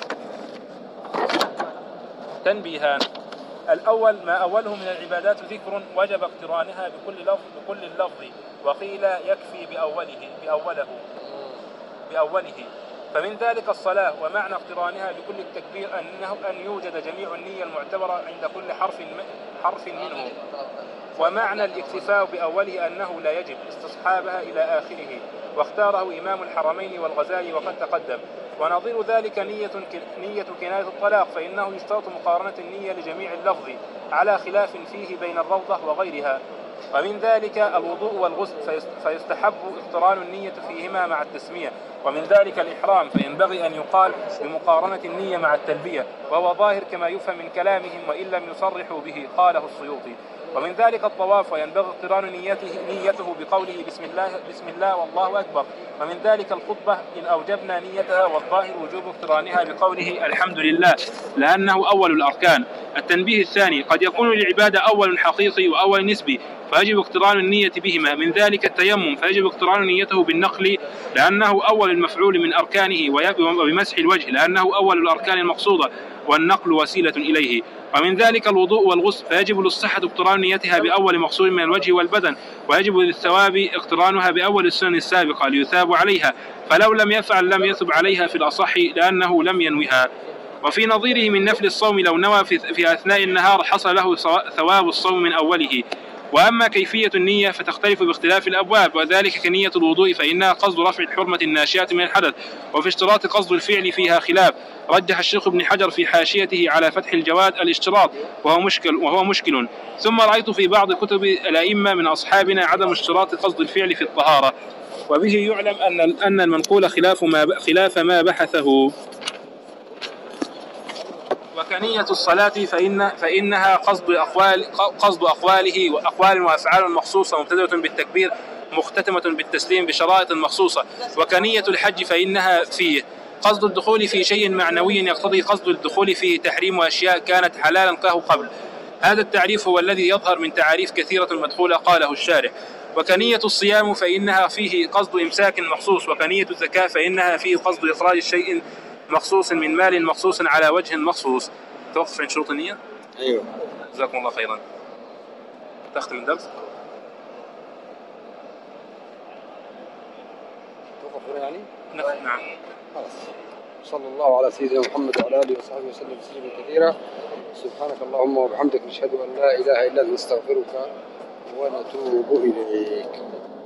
تنبيهان: الأول ما أوله من العبادات ذكر وجب اقترانها بكل لفظ بكل اللفظ، وقيل يكفي بأوله بأوله بأوله فمن ذلك الصلاة، ومعنى اقترانها بكل التكبير أنه أن يوجد جميع النية المعتبرة عند كل حرف حرف منه، ومعنى الاكتفاء بأوله أنه لا يجب استصحابها إلى آخره، واختاره إمام الحرمين والغزالي وقد تقدم. ونظير ذلك نية نية كناية الطلاق، فإنه يشترط مقارنة النية لجميع اللفظ على خلاف فيه بين الروضة وغيرها، ومن ذلك الوضوء والغسل فيستحب اقتران النية فيهما مع التسمية. ومن ذلك الإحرام فينبغي أن يقال بمقارنة النية مع التلبية، وهو ظاهر كما يفهم من كلامهم وإن لم يصرحوا به، قاله السيوطي. ومن ذلك الطواف وينبغي اقتران نيته, نيته بقوله بسم الله, بسم الله والله أكبر. ومن ذلك الخطبة إن أوجبنا نيتها، والظاهر وجوب اقترانها بقوله الحمد لله لأنه أول الأركان. التنبيه الثاني: قد يكون للعبادة أول حقيقي وأول نسبي فيجب اقتران النية بهما. من ذلك التيمم فيجب اقتران نيته بالنقل لأنه أول المفعول من أركانه، وبمسح الوجه لأنه أول الأركان المقصودة والنقل وسيلة إليه. ومن ذلك الوضوء والغسل فيجب للصحة اقتران نيتها بأول مقصود من الوجه والبدن، ويجب للثواب اقترانها بأول السنن السابقة ليثاب عليها، فلو لم يفعل لم يثب عليها في الأصح لأنه لم ينوها. وفي نظيره من نفل الصوم لو نوى في أثناء النهار حصل له ثواب الصوم من أوله. وأما كيفية النية فتختلف باختلاف الأبواب، وذلك كنية الوضوء فإنها قصد رفع الحرمة الناشئة من الحدث، وفي اشتراط قصد الفعل فيها خلاف. رجح الشيخ ابن حجر في حاشيته على فتح الجواد الاشتراط وهو مشكل, وهو مشكل. ثم رأيت في بعض كتب الأئمة من أصحابنا عدم اشتراط قصد الفعل في الطهارة، وبه يعلم أن أن المنقول خلاف ما خلاف ما بحثه. وكنية الصلاة فإن فإنها قصد أقوال قصد أقواله وأقوال وأفعال مخصوصة مبتدأة بالتكبير مختتمة بالتسليم بشرائط مخصوصة. وكنية الحج فإنها فيه قصد الدخول في شيء معنوي يقتضي قصد الدخول فيه تحريم أشياء كانت حلالا كه قبل. هذا التعريف هو الذي يظهر من تعاريف كثيرة مدخولة قاله الشارح. وكنية الصيام فإنها فيه قصد إمساك مخصوص. وكنية الزكاة فإنها فيه قصد إخراج شيء مخصوص من مال مخصوص على وجه مخصوص. توقف عند شروط النية؟ أيوه. جزاكم الله خيرا. تختم الدرس؟ توقف يعني؟ نعم. خلاص. صلى الله على سيدنا محمد وعلى آله وصحبه وسلم تسليما كثيرا. سبحانك اللهم وبحمدك نشهد أن لا إله إلا أنت نستغفرك ونتوب إليك.